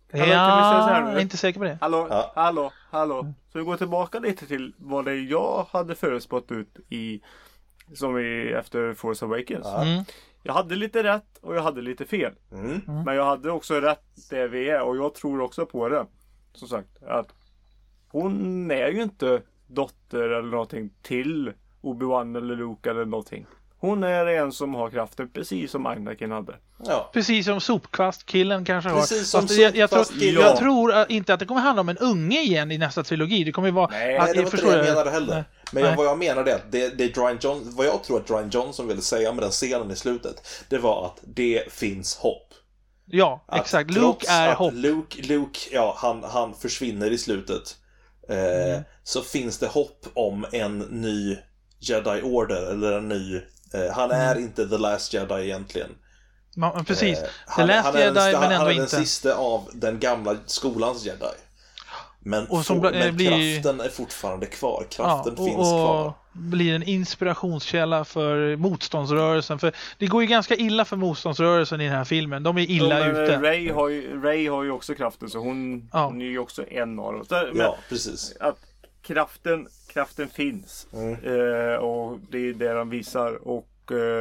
Kan vi säga så här nu? Jag är inte säker på det. Hallå. Så vi går tillbaka lite till vad det jag hade förutspått ut efter Force Awakens. Jag hade lite rätt och jag hade lite fel. Men jag hade också rätt där vi är och jag tror också på det. Som sagt, att hon är ju inte dotter eller någonting till Obi-Wan eller Luke eller någonting. Hon är en som har kraften precis som Anakin hade. Ja. Precis som Sopkvast-killen kanske har. Precis som jag tror inte att det kommer handla om en unge igen i nästa trilogi. Det kommer vara... Nej, det var inte det jag menade heller. Nej. Men vad jag menar är att det Dwayne Johnson, vad jag tror att Dwayne Johnson ville säga med den scenen i slutet, det var att det finns hopp. Ja, att exakt. Luke är hopp. Luke, ja, han försvinner i slutet. Så finns det hopp om en ny Jedi Order eller en ny... han är inte The Last Jedi egentligen. Precis. The Last Jedi, men ändå inte. Han är den sista av den gamla skolans Jedi. Men kraften är fortfarande kvar. Kraften finns kvar. Blir en inspirationskälla för motståndsrörelsen. För det går ju ganska illa för motståndsrörelsen i den här filmen. De är illa ute. Ray har ju också kraften, så hon är ju också en av dem. Ja, precis. Att kraften finns. Och det är det de visar. Och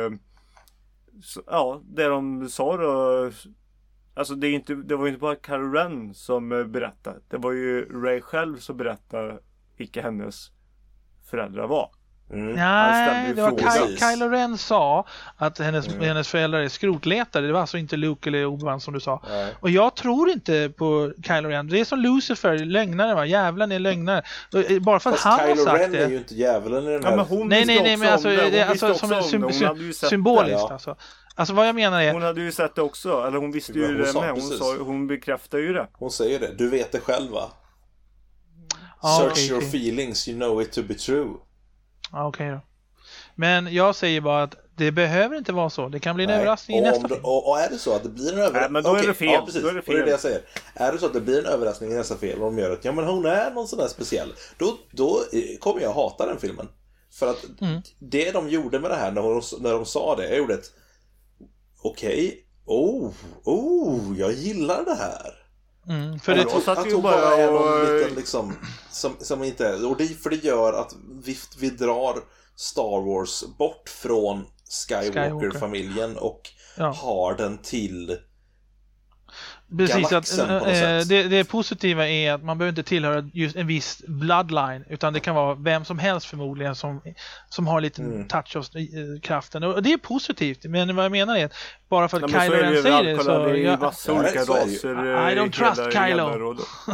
det de sa då. Alltså det var ju inte bara Kylo Ren som berättade. Det var ju Ray själv som berättade vilka hennes föräldrar var. Nej, det var Kylo Ren sa att hennes föräldrar är skrotletare. Det var alltså inte Luke eller Obi-Wan som du sa. Nej. Och jag tror inte på Kylo Ren. Det är som Lucifer, lögnare, va? Djävulen är lögnare. Bara för att han har sagt Kylo Ren är ju inte djävulen i den här. Nej, men alltså som symboliskt alltså. Alltså vad jag menar är... Hon hade ju sett det också. Eller hon visste ju det med. Hon bekräftar ju det. Hon säger det. Du vet det själv, va? Search your feelings. You know it to be true. Okej då. Men jag säger bara att det behöver inte vara så. Det kan bli en överraskning i nästa film. Och är det så att det blir en överraskning... men då är det fel. Ja, precis. Då är det fel. Och det är det jag säger. Är det så att det blir en överraskning i nästa film och de gör att men hon är någon sån där speciell. Då kommer jag hata den filmen. För att det de gjorde med det här när de sa det. Jag gjorde ett... Okej. Jag gillar det här. För det att hon bara är någon liten liksom som inte... Och det gör att vi drar Star Wars bort från Skywalker-familjen och har den till galaxen på något sätt. Det positiva är att man behöver inte tillhöra just en viss bloodline, utan det kan vara vem som helst förmodligen som har lite touch av kraften. Och det är positivt, men vad jag menar är att bara för att Kylo Ren säger det så... Det är massa olika raser. I don't trust Kylo.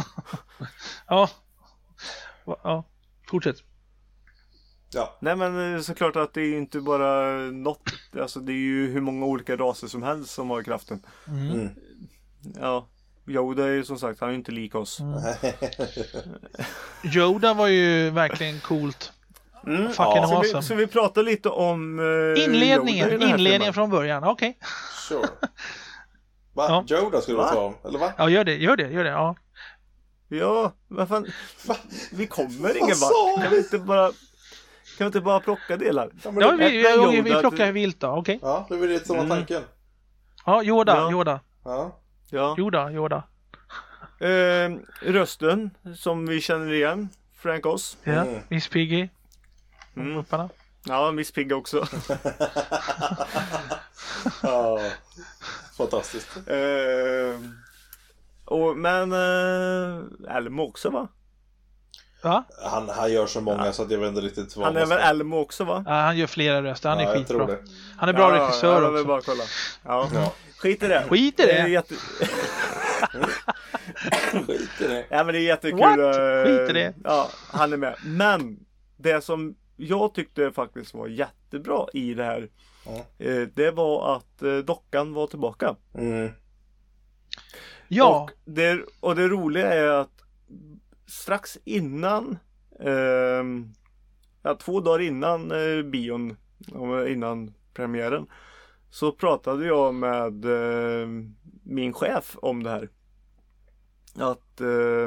Ja, fortsätt. Ja. Nej, men såklart att det är inte bara något. Alltså det är ju hur många olika raser som helst som har kraften. Ja, Yoda är ju som sagt, han är inte lik oss. Yoda var ju verkligen coolt. Fucking awesome. Så vi pratar lite om inledningen från början. Okej. Sure. Va? Yoda skulle du ta om, eller va? Ja, gör det, ja. Ja, vad fan. Vi kommer ingen vart. Kan vi inte bara plocka delar? Vi plockar vilt då, okej. Ja, det är lite som tanken. Ja, Yoda. Ja. Yoda. Rösten som vi känner igen, Frank Oz. Ja, Miss Piggy. Ja, Miss Piggy också. Fantastiskt. Men Elmo också, va? Va? Han gör så många så att jag vet inte riktigt vad han är väl Elmo också, va? Ja, han gör flera röster. Han är skitbra. Han är bra regissör också. Bara kolla. Ja. Skit i det. Skit i det? Skit i det. Ja, men det är jättekul. Skit i det. Ja, han är med. Men det som jag tyckte faktiskt var jättebra i det här, det var att dockan var tillbaka. Ja. Och det roliga är att strax innan 2 dagar innan bion, innan premiären, så pratade jag med min chef om det här. Att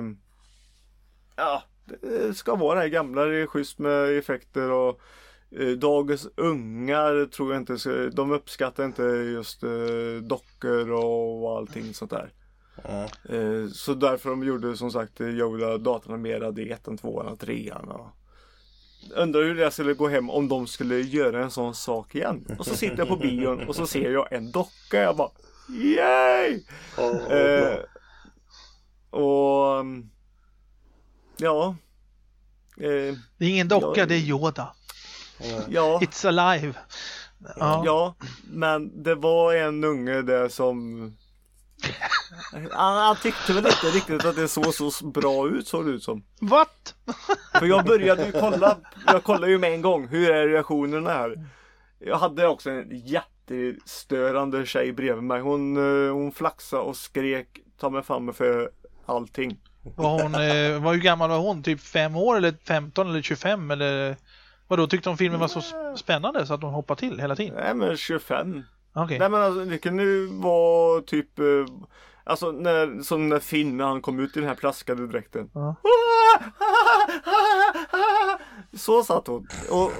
det ska vara det här gamla, det är schysst med effekter och dagens ungar tror jag inte, de uppskattar inte just dockor och allting sånt där. Så därför de gjorde som sagt Yoda datanimerad i 1, 2 och 3. Undrar hur det skulle gå hem om de skulle göra en sån sak igen. Och så sitter jag på bion och så ser jag en docka. Jag bara, yay! Och ja. Det är ingen docka, det är Yoda. Ja. It's alive. Ja, men det var en unge där som han tyckte väl inte riktigt att det såg så bra ut, såg det ut som. What? För jag började ju jag kollade ju med en gång, hur är reaktionerna här? Jag hade också en jättestörande tjej bredvid mig. Hon flaxade och skrek ta mig fram för allting. Var hur gammal var hon? Typ 5 år eller 15 eller 25 eller vadå, tyckte hon filmen var så spännande så att hon hoppade till hela tiden? Nej, men 25. Okay. Nej, men alltså, det kunde ju vara typ alltså när Finn han kom ut i den här plaskade dräkten. Så satt hon.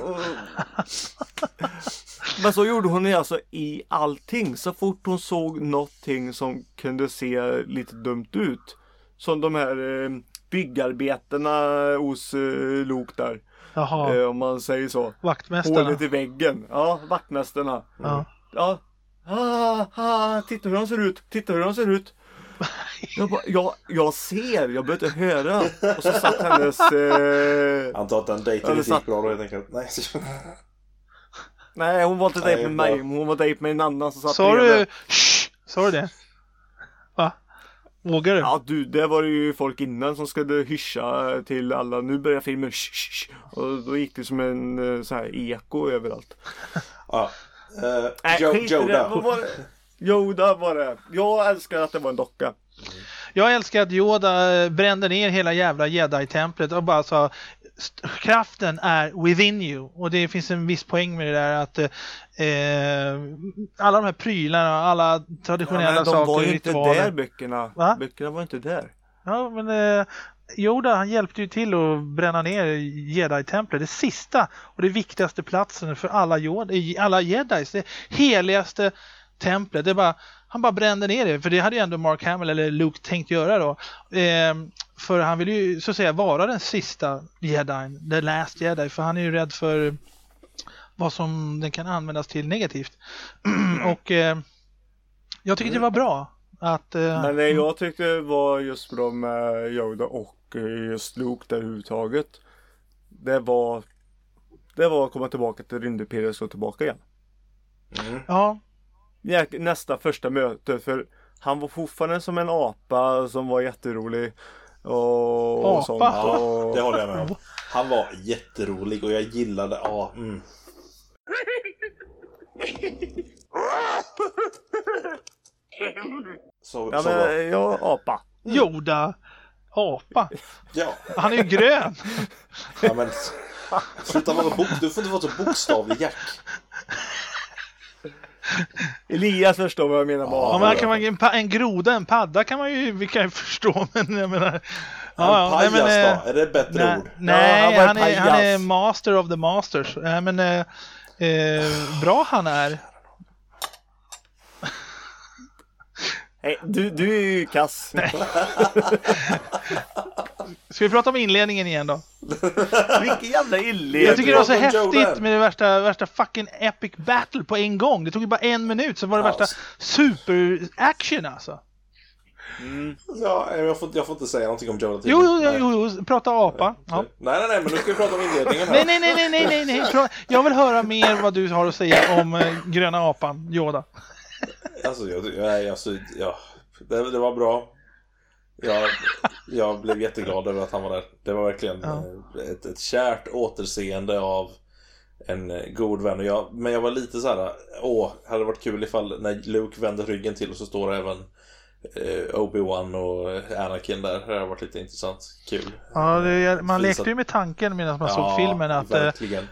Men så gjorde hon ju alltså i allting. Så fort hon såg någonting som kunde se lite dumt ut. Som de här byggarbetena hos Luke där. Om man säger så. Vaktmästarna. Hålet i väggen. Ja, vaktmästarna. Ja. Titta hur de ser ut. Jag bara, jag ser, jag behöver inte höra. Och så satt hennes antar att den dejten gick bra då, helt enkelt. Nej, hon var inte dejt med mig. Hon var dejt med en annan som satt Sa du det? Va? Vågar du? Ja, det var ju folk innan som skulle hyscha till alla. Nu börjar filmen och då gick det som en så här eko överallt. Ja. Yoda var det. Jag älskar att det var en docka. Jag älskar att Yoda brände ner hela jävla Jedi-templet och bara sa kraften är within you. Och det finns en viss poäng med det där att alla de här prylarna, alla traditionella saker. De var ju inte där, böckerna. Va? Böckerna var inte där. Ja, men Yoda, han hjälpte ju till att bränna ner Jedi-templet. Det sista och det viktigaste platsen för alla Jedis. Det heligaste templet. Han bara brände ner det. För det hade ju ändå Mark Hamill eller Luke tänkt göra då. För han vill ju så att säga vara den sista Jedin. The last Jedi. För han är ju rädd för vad som den kan användas till negativt. Och jag tycker det var bra. Men det jag tyckte var just bra med Yoda och just Luke där överhuvudtaget. Det var att komma tillbaka till Rymdimperiet och tillbaka igen. Ja. Nästa första möte, för han var fortfarande som en apa som var jätterolig och sånt. Ja, det håller jag med om. Han var jätterolig och jag gillade apa. Yoda. Apa. Ja. Han är ju grön. Ja, men sluta vara du får inte vara så bokstavlig, Jack. Elias förstår vad jag menar. Ja, men kan man en groda, en padda vi kan ju förstå, men jag menar en pajas då, är det ett bättre ord? Nej, han är master of the masters. Men bra han är. Hey, du är ju kass. Ska vi prata om inledningen igen då? Vilken jävla inledning. Jag tycker det var så häftigt med det värsta fucking epic battle på en gång. Det tog ju bara 1 minut, så var det värsta super action alltså. Ja, jag får inte säga någonting om Yoda. Jo, prata apa. Ja. Nej, men nu ska vi prata om inledningen här. Nej. Jag vill höra mer vad du har att säga om gröna apan, Yoda. Alltså, det var bra. Jag blev jätteglad över att han var där. Det var verkligen ett kärt återseende av en god vän. Men jag var lite så här: hade det varit kul ifall när Luke vände ryggen till och så står det även Obi-Wan och Anakin där. Det har varit lite intressant, kul. Ja, man lekte ju med tanken medan man såg filmen att verkligen.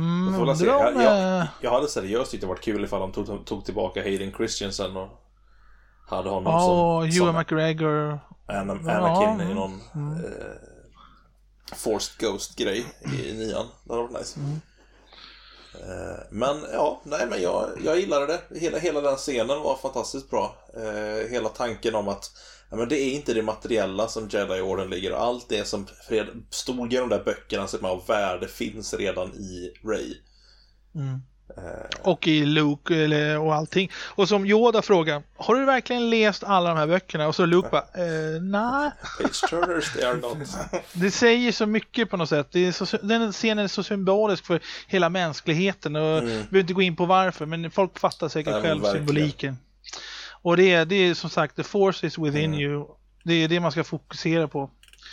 Jag hade seriöst tyckt det varit kul ifall de tog tillbaka Hayden Christensen och hade honom som Ewan McGregor, Anakin i någon Forced Ghost-grej i 9. Det hade varit nice. Men ja, nej, men jag gillade det. Hela den scenen var fantastiskt bra. Hela tanken om att men det är inte det materiella som Jedi-orden ligger, och allt det som stod i de där böckerna som av värde finns redan i Rey. Och i Luke och allting. Och som Yoda frågar, har du verkligen läst alla de här böckerna? Och så Luke bara, nej. Page turners, they are not. Det säger så mycket på något sätt. Den scenen är så symbolisk för hela mänskligheten. Och vi behöver inte gå in på varför, men folk fattar säkert själv symboliken. Och det är som sagt, the force is within you. Det är det man ska fokusera på.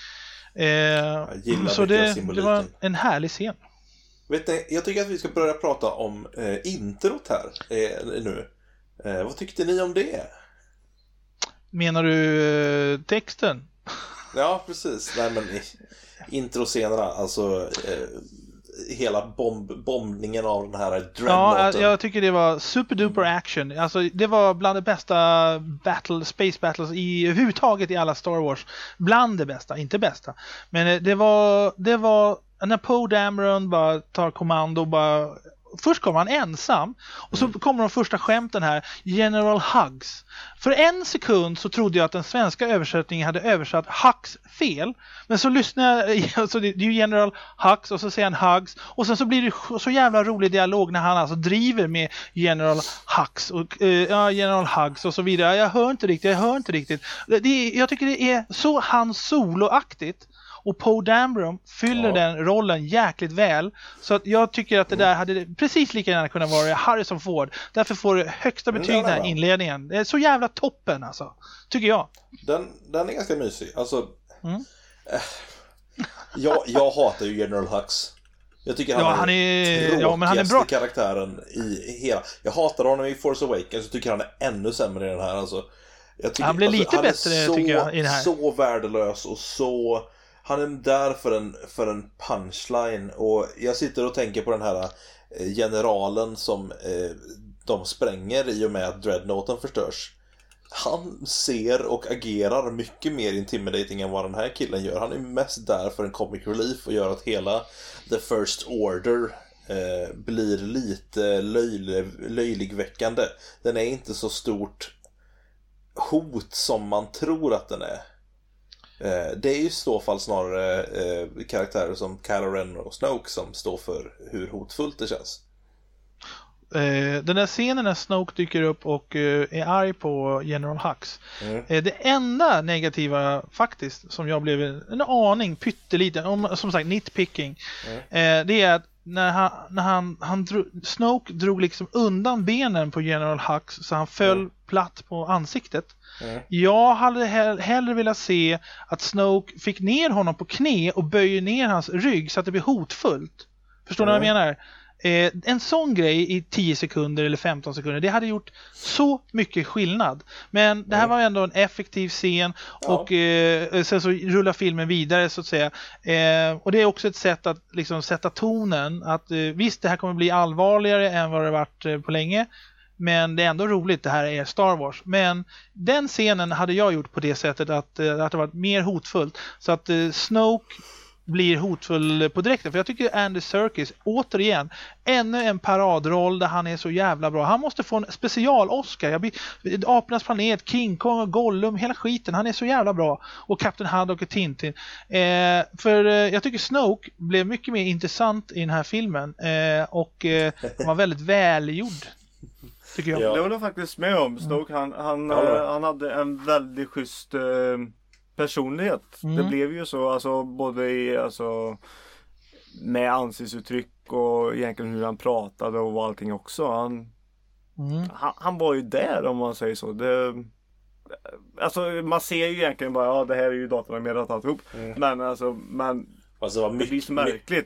Så det var en härlig scen. Vet ni, jag tycker att vi ska börja prata om introt här nu. Vad tyckte ni om det? Menar du texten? Ja, precis. Nej, men introscenerna, alltså hela bombningen av den här dreadnoughten. Ja, jag tycker det var superduper action. Alltså, det var bland det bästa space battles överhuvudtaget i alla Star Wars. Bland det bästa, inte bästa. Men det var när Poe Dameron bara tar kommando, först kommer han ensam och så kommer de första skämten här, General Hux. För en sekund så trodde jag att den svenska översättningen hade översatt Hux fel, men så lyssnade jag, så det är ju General Hux och så säger han Hux, och sen så blir det så jävla rolig dialog när han alltså driver med General Hux och General Hux och så vidare. Jag hör inte riktigt. Jag tycker det är så Han Solo-aktigt. Och Poe Dameron fyller den rollen jäkligt väl. Så att jag tycker att det där hade precis lika gärna kunnat vara Harrison Ford. Därför får det högsta betyg den här inledningen. Det är så jävla toppen alltså, tycker jag. Den är ganska mysig. Alltså, jag hatar ju General Hux. Jag tycker han är bra karaktären i hela. Jag hatar honom i Force Awakens, så tycker han är ännu sämre i den här. Alltså, jag tycker, han blir lite bättre tycker jag i den här. Så värdelös och så. Han är där för en punchline, och jag sitter och tänker på den här generalen som de spränger i och med att dreadnoughten förstörs. Han ser och agerar mycket mer intimidating än vad den här killen gör. Han är mest där för en comic relief och gör att hela The First Order blir lite löjligväckande. Den är inte så stort hot som man tror att den är. Det är ju i så fall snarare karaktärer som Kylo Ren och Snoke som står för hur hotfullt det känns. Den där scenen när Snoke dyker upp och är arg på General Hux. Det enda negativa faktiskt som jag blev en aning pytteliten, som sagt nitpicking, det är att när Snoke drog liksom undan benen på General Hux så han föll platt på ansiktet. Jag hade hellre velat se att Snoke fick ner honom på knä och böjer ner hans rygg så att det blir hotfullt. Förstår ni vad jag menar? En sån grej i 10 sekunder eller 15 sekunder, det hade gjort så mycket skillnad. Men det här var ändå en effektiv scen och sen så rullar filmen vidare så att säga. Och det är också ett sätt att liksom sätta tonen, att visst, det här kommer bli allvarligare än vad det varit på länge. Men det är ändå roligt, det här är Star Wars. Men den scenen hade jag gjort på det sättet att det var mer hotfullt. Så att Snoke blir hotfull på direkten. För jag tycker Andy Serkis, återigen, ännu en paradroll där han är så jävla bra. Han måste få en special-Oscar. Apernas planet, King Kong och Gollum, hela skiten. Han är så jävla bra. Och Captain Haddock och Tintin. För jag tycker Snoke blev mycket mer intressant i den här filmen. Och han var väldigt välgjord. Tycker jag. Ja. Det var jag faktiskt med om. Snoke, han hade en väldigt schysst personlighet. Det blev ju så, alltså, både i, alltså, med ansiktsuttryck och egentligen hur han pratade och allting också. Han var ju där, om man säger så. Alltså man ser ju egentligen bara, det här är ju datanimerat alltihop. Men alltså, det blir så märkligt.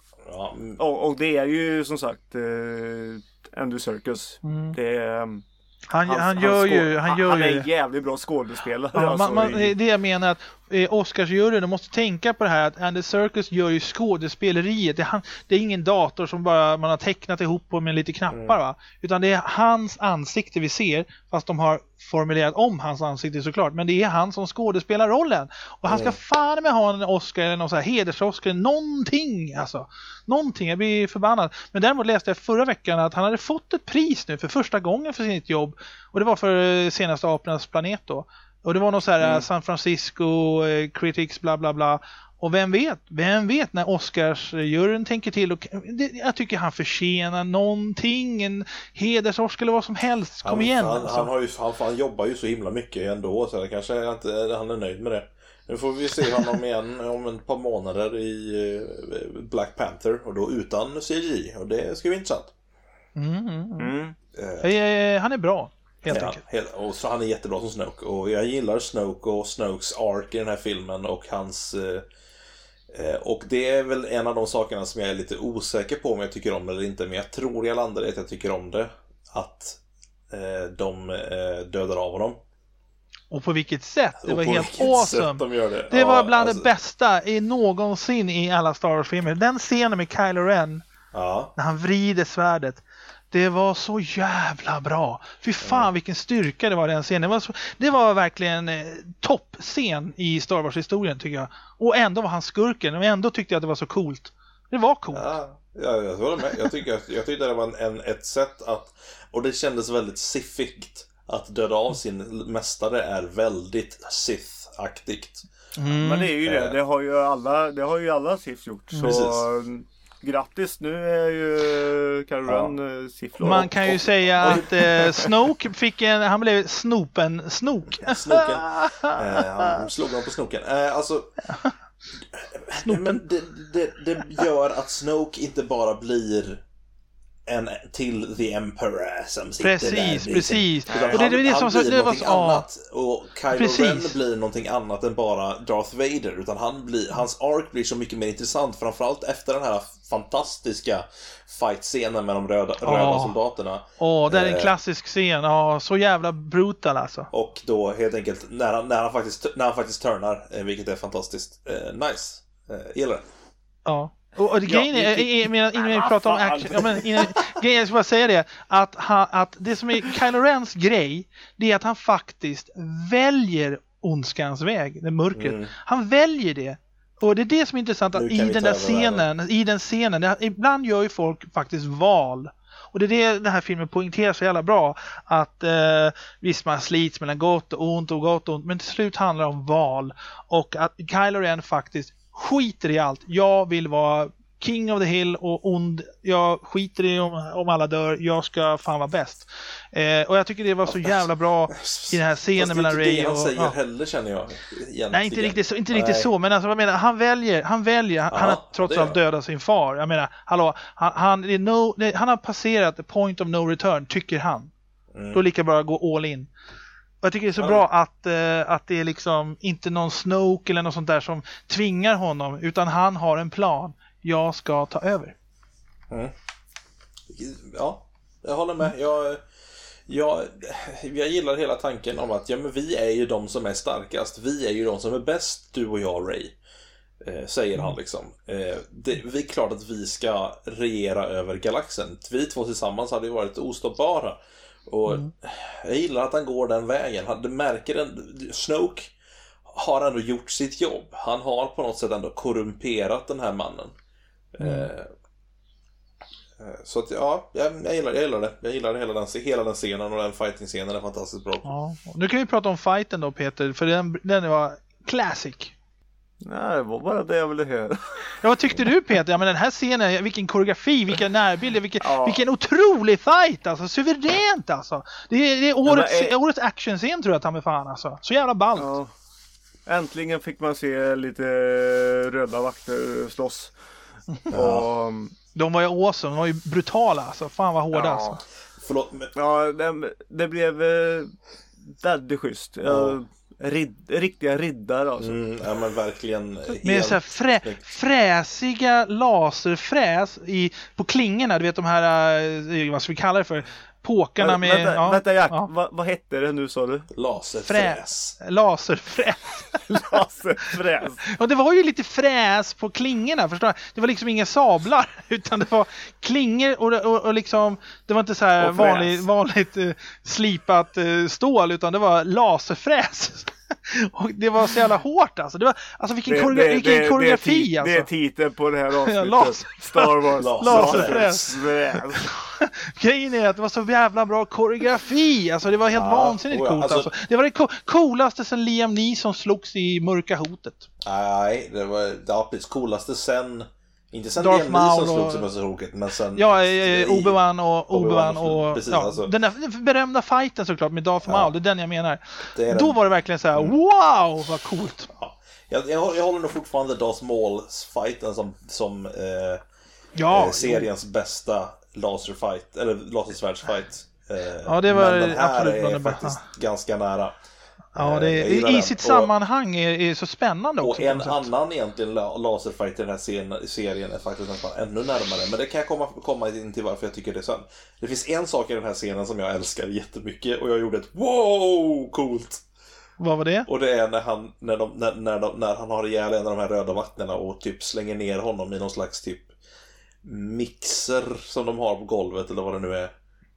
Och det är ju som sagt Andy Serkis. Det är han är en jävligt bra skådespelare. Det jag menar, att Oscarsjuryn, de måste tänka på det här att Andy Serkis gör ju skådespeleriet. Det är ingen dator som bara man har tecknat ihop på med lite knappar va? Utan det är hans ansikte vi ser, fast de har formulerat om hans ansikte såklart, men det är han som skådespelar rollen. Och han ska fan med ha en Oscar eller någon så här hedersoscar, någonting alltså. Någonting, jag blir förbannad. Men däremot läste jag förra veckan att han hade fått ett pris nu för första gången för sitt jobb, och det var för senaste Apornas planet då. Och det var något så här San Francisco Critics bla bla bla. Och vem vet när Oscarsjuryn tänker till. Och jag tycker han förtjänar någonting, en hedersoscar eller vad som helst. Kom igen. Han jobbar ju så himla mycket ändå, så det kanske inte han är nöjd med det. Nu får vi se honom igen om ett par månader i Black Panther, och då utan CGI, och det ska bli intressant. Han är bra. Och så han är jättebra som Snoke. Och jag gillar Snoke och Snokes arc i den här filmen. Och hans och det är väl en av de sakerna som jag är lite osäker på om jag tycker om eller inte. Men jag tror jag landar i att jag tycker om det. Att de dödar av honom. Och på vilket sätt? Det var helt awesome. Det var bland det bästa någonsin i alla Star Wars-filmer. Den scenen med Kylo Ren när han vrider svärdet. Det var så jävla bra. Fy fan vilken styrka det var den scenen. Det var verkligen toppscen i Star Wars-historien tycker jag. Och ändå var han skurken. Och ändå tyckte jag att det var så coolt. Det var coolt. Ja, jag håller med. Jag tyckte det var ett sätt att... Och det kändes väldigt Sith-igt. Att döda av sin mästare är väldigt Sith-aktigt. Men det är ju det. Det har ju alla Sith gjort. Så... Precis. Grattis, nu är ju Kylo Sith. Man kan ju säga att Snoke han blev Snoken. Han slog honom på snoken. Men det gör att Snoke inte bara blir till the Emperor som sitter där. Precis. Och det blir någonting annat. Och Kylo Ren blir någonting annat än bara Darth Vader. Utan hans arc blir så mycket mer intressant. Framförallt efter den här fantastiska fight-scenen med de röda soldaterna. Det är en klassisk scen. Så jävla brutal alltså. Och då helt enkelt när han faktiskt turnar, vilket är fantastiskt nice. Gillar det. Ja. Och grejen är, innan vi pratar om action, grejen jag ska bara säga det, att det som är Kylo Rens grej, det är att han faktiskt väljer ondskans väg, det mörkret. Han väljer det. Och det är det som är intressant, att i den scenen, ibland gör ju folk faktiskt val. Och det är det den här filmen poängterar så jävla bra, att visst man slits mellan gott och ont, men till slut handlar det om val. Och att Kylo Ren faktiskt skiter i allt. Jag vill vara king of the hill och ond. Jag skiter i om alla dör. Jag ska fan vara bäst. Och jag tycker det var så jävla bra i den här scenen mellan Rey och... han säger heller, känner jag. Egentligen. Nej, inte riktigt så. Men alltså, jag menar, han väljer. Han har trots allt dödat sin far. Jag menar, hallå, han har passerat the point of no return, tycker han. Då lika bra gå all in. Jag tycker det är så bra att det är liksom inte någon Snoke eller något sånt där som tvingar honom, utan han har en plan. Jag ska ta över. Ja, jag håller med. Jag gillar hela tanken om att men vi är ju de som är starkast. Vi är ju de som är bäst, du och jag, Rey. Säger han liksom. Det är klart att vi ska regera över galaxen. Vi två tillsammans hade ju varit ostoppbara. Och jag gillar att han går den vägen. Du märker Snoke har ändå gjort sitt jobb. Han har på något sätt ändå korrumperat den här mannen. Så att jag gillar det. Jag gillar hela den scenen, och den fighting-scenen är fantastiskt bra. Ja. Nu kan vi prata om fighten då, Peter, för den var classic. Nej, det var bara det jag ville höra. Ja, vad tyckte du, Peter? Ja, men den här scenen, vilken koreografi, vilka närbilder, vilken otrolig fight, alltså, suveränt alltså. Det är årets actionscen, tror jag, ta med fan alltså. Så jävla ballt. Ja. Äntligen fick man se lite röda vakter slåss. Och... de var ju awesome, de var ju brutala alltså. Fan vad hårda alltså. Förlåt, men... Ja, det blev väldigt schysst. Riktiga riddare alltså. Ja, men verkligen med så här fräsiga laserfräs på klingorna, du vet de här, vad ska vi kalla det för, påkarna med... Vänta Jack, vad hette det nu sa du? Laserfräs. Laserfräs. Och det var ju lite fräs på klingorna, förstår du? Det var liksom inga sablar, utan det var klingor och liksom, det var inte så här vanligt slipat stål, utan det var laserfräs. Och det var så jävla hårt alltså. Det var, alltså vilken koreografi alltså. Det är titeln på det här avsnittet. Star Wars. Laserfräs. Grejen är att det var så jävla bra koreografi. Alltså det var helt vansinnigt coolt alltså. Det var det coolaste sen Liam Neeson slogs i Mörka hotet. Nej, det var det coolaste sen. Inte sen Liam Neeson slogs i Mörka hotet, men sen Obi-Wan och precis, ja, alltså. Den där berömda fighten såklart med Darth Maul, det är den jag menar. Då var det verkligen så här: wow, vad coolt. Ja. Jag håller nog fortfarande Darth Mauls fighten som seriens bästa laserfight eller lasersvärdsfight. Det var men den här absolut är faktiskt ganska nära. Ja, det i sitt sammanhang är så spännande också. Och en annan egentligen laserfight i den här serien är faktiskt nästan ännu närmare. Men det kan jag komma in till varför jag tycker det är synd. Det finns en sak i den här scenen som jag älskar jättemycket, och jag gjorde ett wow, coolt. Vad var det? Och det är när han har ihjäl en av de här röda vakterna och typ slänger ner honom i någon slags typ mixer som de har på golvet eller vad det nu är.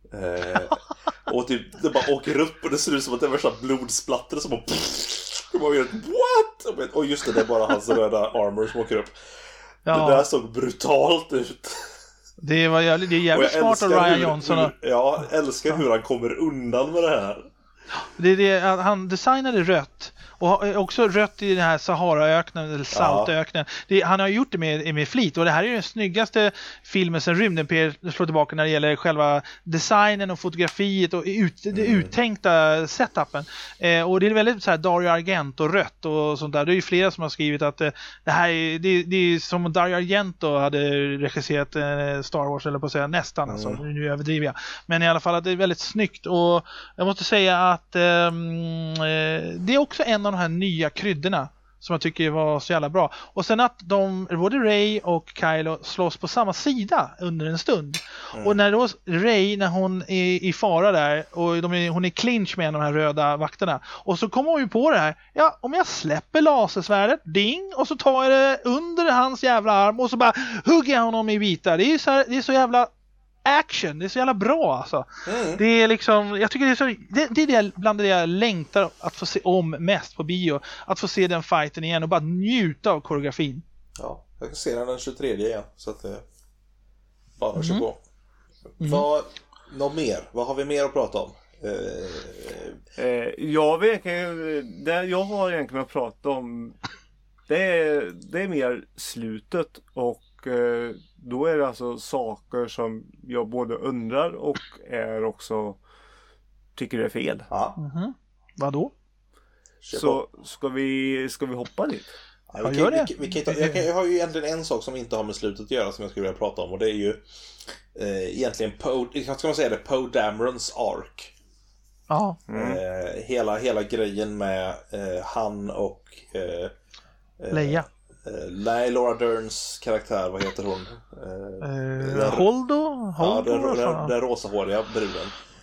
Och typ det bara åker upp och det ser ut som att det är värsta blodsplatter som bara gör ett what? Och just det är bara hans röda armor som åker upp. Det där såg brutalt ut. Det är jävligt smart av Ryan Johnson. Jag älskar hur han kommer undan med det här. Han designade rött. Och också rött i den här Saharaöknen eller saltöknen. Han har gjort det med flit. Och det här är den snyggaste filmen sen Rymdimperiet slår tillbaka när det gäller själva designen och fotografiet och det uttänkta setupen. Och det är väldigt så här Dario Argento rött och sånt där. Det är ju flera som har skrivit att det här det är som Dario Argento hade regisserat Star Wars, eller på att säga nästan. Alltså, nu överdriver jag. Men i alla fall att det är väldigt snyggt. Och jag måste säga att det är också en av de här nya kryddorna som jag tycker var så jävla bra. Och sen att både Rey och Kylo slåss på samma sida under en stund. Och när då Rey, när hon är i fara där och hon är clinch med de här röda vakterna, och så kommer hon ju på det här: om jag släpper lasersvärdet, ding, och så tar jag det under hans jävla arm och så bara hugger jag honom i bitar. Det är så jävla action, det är så jävla bra alltså. Det är liksom, jag tycker det är bland det jag längtar att få se om mest på bio, att få se den fighten igen och bara njuta av koreografin. Ja, jag kan se den 23 igen, så att det bara kör på. Något mer? Vad har vi mer att prata om? Det jag har egentligen att prata om, det är mer slutet, och då är det alltså saker som jag både undrar och är också tycker det är fel. Vadå? Så ska vi hoppa dit? Jag har ju egentligen en sak som inte har med slutet att göra som jag skulle vilja prata om, och det är ju egentligen Poe Damerons ark. Hela grejen med han och Leia. Nej, Laura Derns karaktär, vad heter hon? Holdo? Den rosahåriga bruden.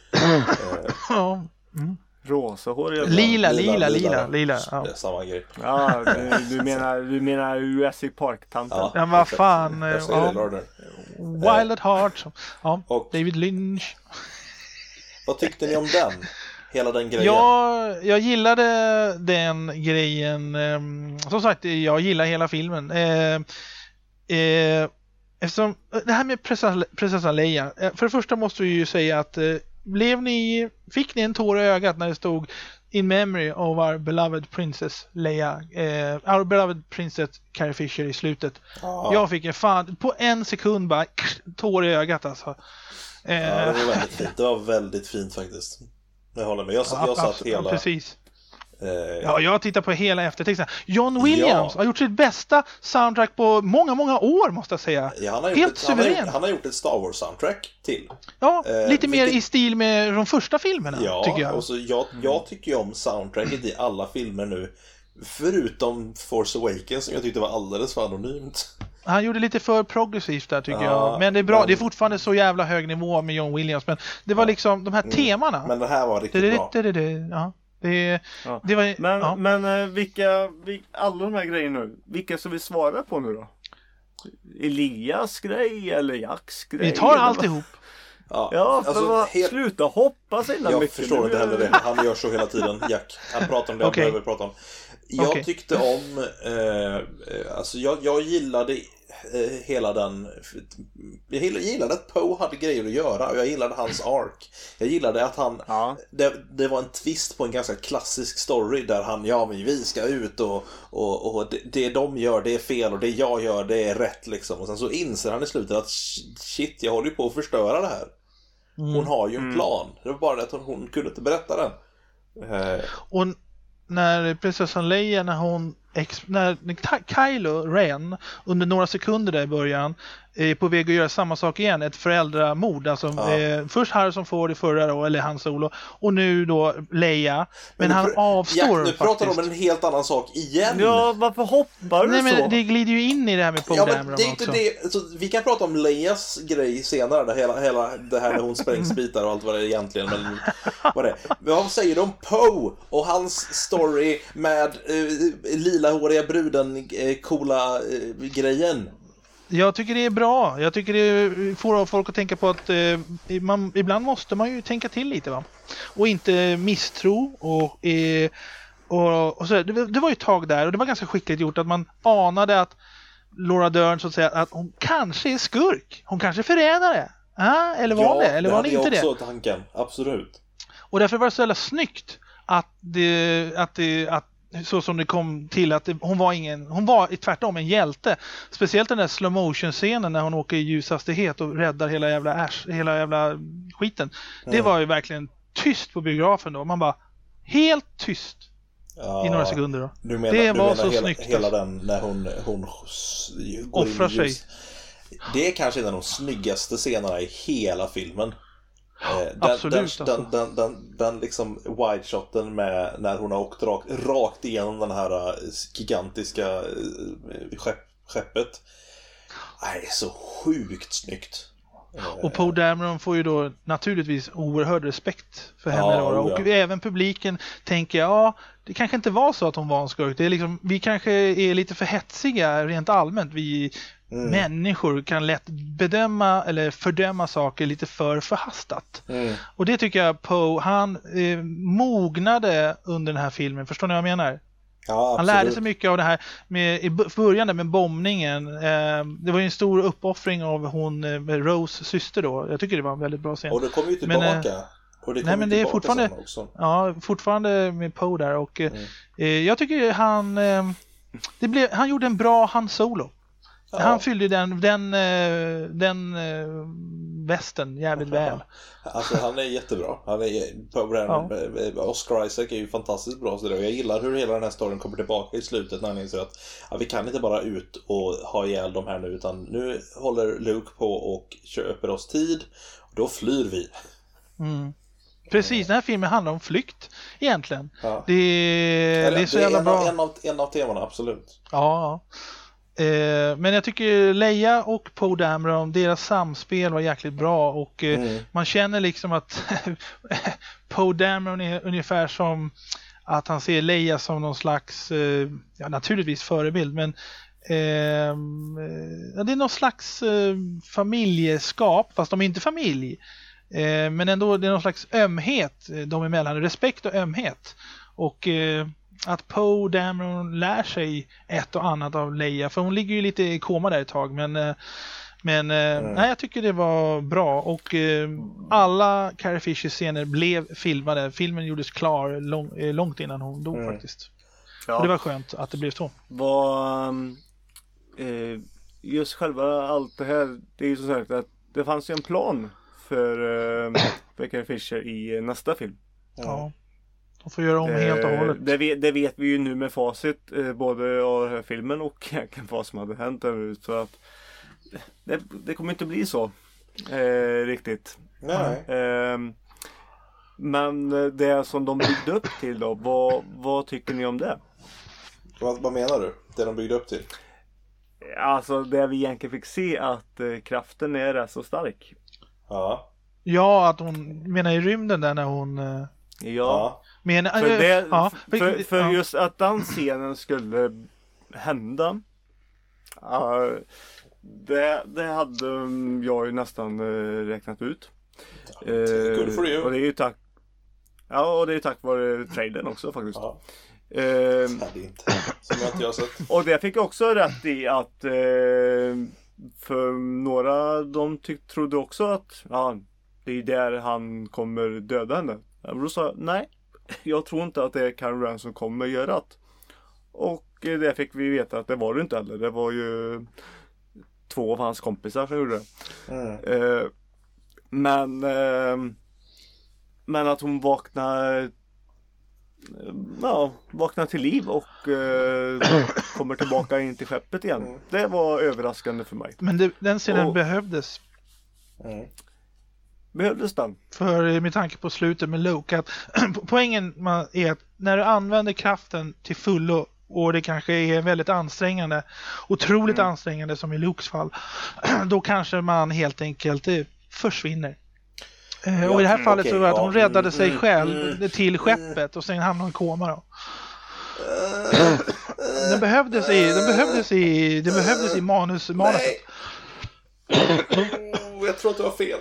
Rosahåriga? Lila. Det är samma grej. Ja, du menar Jurassic Park-tanten. Ja, vad fan. Wild at Heart. Och David Lynch. Vad tyckte ni om den? Hela den grejen. Jag gillade den grejen. Som sagt, jag gillar hela filmen. Eftersom det här med prinsessan Leia. För det första måste vi ju säga att fick ni en tår i ögat när det stod In memory of our beloved princess Leia, our beloved princess Carrie Fisher i slutet. Jag fick på en sekund bara tår i ögat alltså. Det var väldigt fint. Det var väldigt fint faktiskt. Jag håller med. Jag satt hela... Precis. Jag tittar på hela eftertexten. John Williams har gjort sitt bästa soundtrack på många, många år, måste jag säga. Helt suverän. Han har gjort ett Star Wars soundtrack till. Ja, lite mer i stil med de första filmerna, tycker jag. Och så jag tycker ju om soundtracket i alla filmer nu. Förutom Force Awakens, som jag tyckte var alldeles för anonymt. Han gjorde lite för progressivt där tycker jag. Men det är bra. Det är fortfarande så jävla hög nivå med John Williams. Men det var liksom de här temana. Men det här var riktigt bra. Ja. Det var, men vilka alla de här grejerna nu, vilka ska vi svara på nu då? Elias grej eller Jacks grej? Vi tar alltihop. Ja, för sluta hoppas innan jag mycket. Jag förstår inte heller det. Han gör så hela tiden, Jack. Han pratar om det han behöver prata om. Jag tyckte om alltså jag gillade hela den. Jag gillade att Poe hade grejer att göra och jag gillade hans ark. Jag gillade att han det var en twist på en ganska klassisk story där han, men vi ska ut och det de gör det är fel och det jag gör det är rätt liksom. Och sen så inser han i slutet att shit, jag håller ju på att förstöra det här. Hon har ju en plan. Det var bara det att hon kunde inte berätta den. Och när prinsessan Leia, när Kylo Ren under några sekunder där i början är på väg att göra samma sak igen, ett föräldramord, alltså först Harrison Ford i förra då, eller Han Solo, och nu då Leia, men han avstår nu pratar de om en helt annan sak igen. Ja, varför hoppar du så? Nej, men det glider ju in i det här med Poe Dameron det är inte också. Det, så vi kan prata om Leias grej senare, där hela det här när hon sprängs bitar och allt vad det är egentligen, men vad det är. Vad säger de om Poe och hans story med lilahåriga bruden, coola grejen? Jag tycker det är bra. Jag tycker det får folk att tänka på att ibland måste man ju tänka till lite, va? Och inte misstro och så. Det var ju ett tag där och det var ganska skickligt gjort att man anade att Laura Dern, så att säga, att hon kanske är skurk. Hon kanske är förrädare. Eller var det? Eller var det inte det? Ja, också tanken. Absolut. Och därför var det så jävla snyggt att så som det kom till att hon var tvärtom en hjälte. Speciellt den där slow motion scenen när hon åker i ljushastighet och räddar hela jävla skiten. Det var ju verkligen tyst på biografen då. Man bara helt tyst i några sekunder då. Det var så snyggt. Hela den när hon går offrar sig. Det är kanske en av de snyggaste scenerna i hela filmen. Absolut. Den liksom wide-shoten med när hon har åkt rakt igenom den här gigantiska skeppet. Nej, så sjukt snyggt. Och Poe Dameron får ju då naturligtvis oerhörd respekt för henne då. Och även publiken tänker, det kanske inte var så att hon var en skurk. Det är liksom, vi kanske är lite för hetsiga rent allmänt. Vi människor kan lätt bedöma eller fördöma saker lite för förhastat. Och det tycker jag Poe, han mognade under den här filmen. Förstår ni vad jag menar? Ja, han lärde sig mycket av det här i början med bombningen. Det var ju en stor uppoffring av Rose syster då. Jag tycker det var en väldigt bra scen. Och det kommer ju tillbaka. Men det är fortfarande fortfarande med Poe där och jag tycker han gjorde en bra Han Solo. Ja. Han fyllde den västen jävligt väl. Alltså han är jättebra. Oscar Isaac är ju fantastiskt bra så det. Och jag gillar hur hela den här storyn kommer tillbaka i slutet när han inser att vi kan inte bara ut och ha ihjäl de här nu, utan nu håller Luke på och köper oss tid och då flyr vi. Precis, den här filmen handlar om flykt egentligen. Ja. Det är så jävla bra. En av temana, absolut. Ja. Men jag tycker Leia och Poe Dameron, deras samspel var jäkligt bra och man känner liksom att Poe Dameron är ungefär som att han ser Leia som någon slags naturligtvis förebild, men det är någon slags familjeskap, fast de är inte familj, men ändå det är någon slags ömhet de emellan, respekt och ömhet, och att Poe Dameron lär sig ett och annat av Leia, för hon ligger ju lite i koma där ett tag, men nej, jag tycker det var bra och alla Carrie Fisher scener blev filmade. Filmen gjordes klar långt innan hon dog faktiskt. Och det var skönt att det blev så. Just själva allt det här, det är ju så sagt att det fanns ju en plan för Carrie Fisher i nästa film. Ja. De får göra om helt och hållet. Det vet vi ju nu med facit, både av den här filmen och vad som hade hänt där, så att det kommer inte bli så riktigt. Nej. Men det som de byggde upp till då, vad tycker ni om det? Vad menar du? Det de byggde upp till? Alltså det vi egentligen fick se att kraften är rätt så stark. Ja. Ja, att hon menar i rymden där när hon... Ja. Men, för just att den scenen skulle hända. Det hade jag ju nästan räknat ut. Good for you. Och det är ju tack. Ja, och det är tack vare trailern också faktiskt. Ja. Det inte. Som jag inte har sett. Och det fick jag också rätt i att för några de trodde också att det är där han kommer döda henne. Och då sa jag, nej, jag tror inte att det är Karen Rand som kommer göra det. Och det fick vi veta att det var det inte heller. Det var ju 2 av hans kompisar som gjorde det. Men att hon vaknar till liv och kommer tillbaka in till skeppet igen. Det var överraskande för mig. Men den scenen behövdes. Behövdes den? För med tanke på slutet med Luke, att poängen är att när du använder kraften till fullo och det kanske är väldigt ansträngande, otroligt ansträngande som i Lukes fall, då kanske man helt enkelt försvinner. Och i det här fallet så var det att hon räddade sig själv till skeppet och sen hamnade hon i koma då. Det behövdes i manuset. Jag tror att det var fel.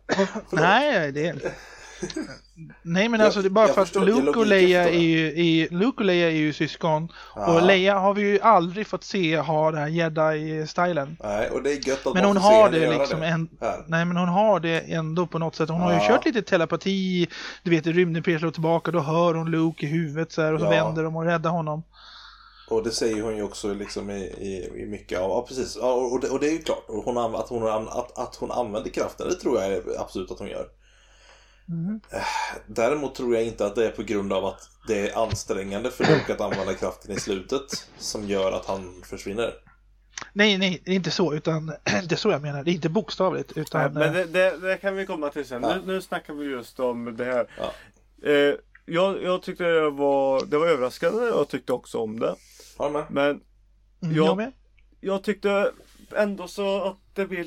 Nej, men alltså det är bara för att Luke och Leia är ju syskon. Och Leia har vi ju aldrig fått se ha den här Jedi-stylen. Nej, och det är gött att men hon har det liksom nej, men hon har det ändå på något sätt. Hon har ju kört lite telepati. Du vet, i rymden slår tillbaka, då hör hon Luke i huvudet så här, och så vänder de och räddar honom. Och det säger hon ju också liksom i mycket av. Ja, precis. Och det är ju klart. Att hon använder kraften, det tror jag absolut att hon gör. Däremot tror jag inte att det är på grund av att det är ansträngande för Luke att använda kraften i slutet som gör att han försvinner. Nej, det är inte så, utan det är så jag menar. Det är inte bokstavligt, utan... Nej, men det kan vi komma till sen. Nu snackar vi just om det här. Jag tyckte det var överraskande. Jag tyckte också om det. Men jag tyckte ändå så att det blev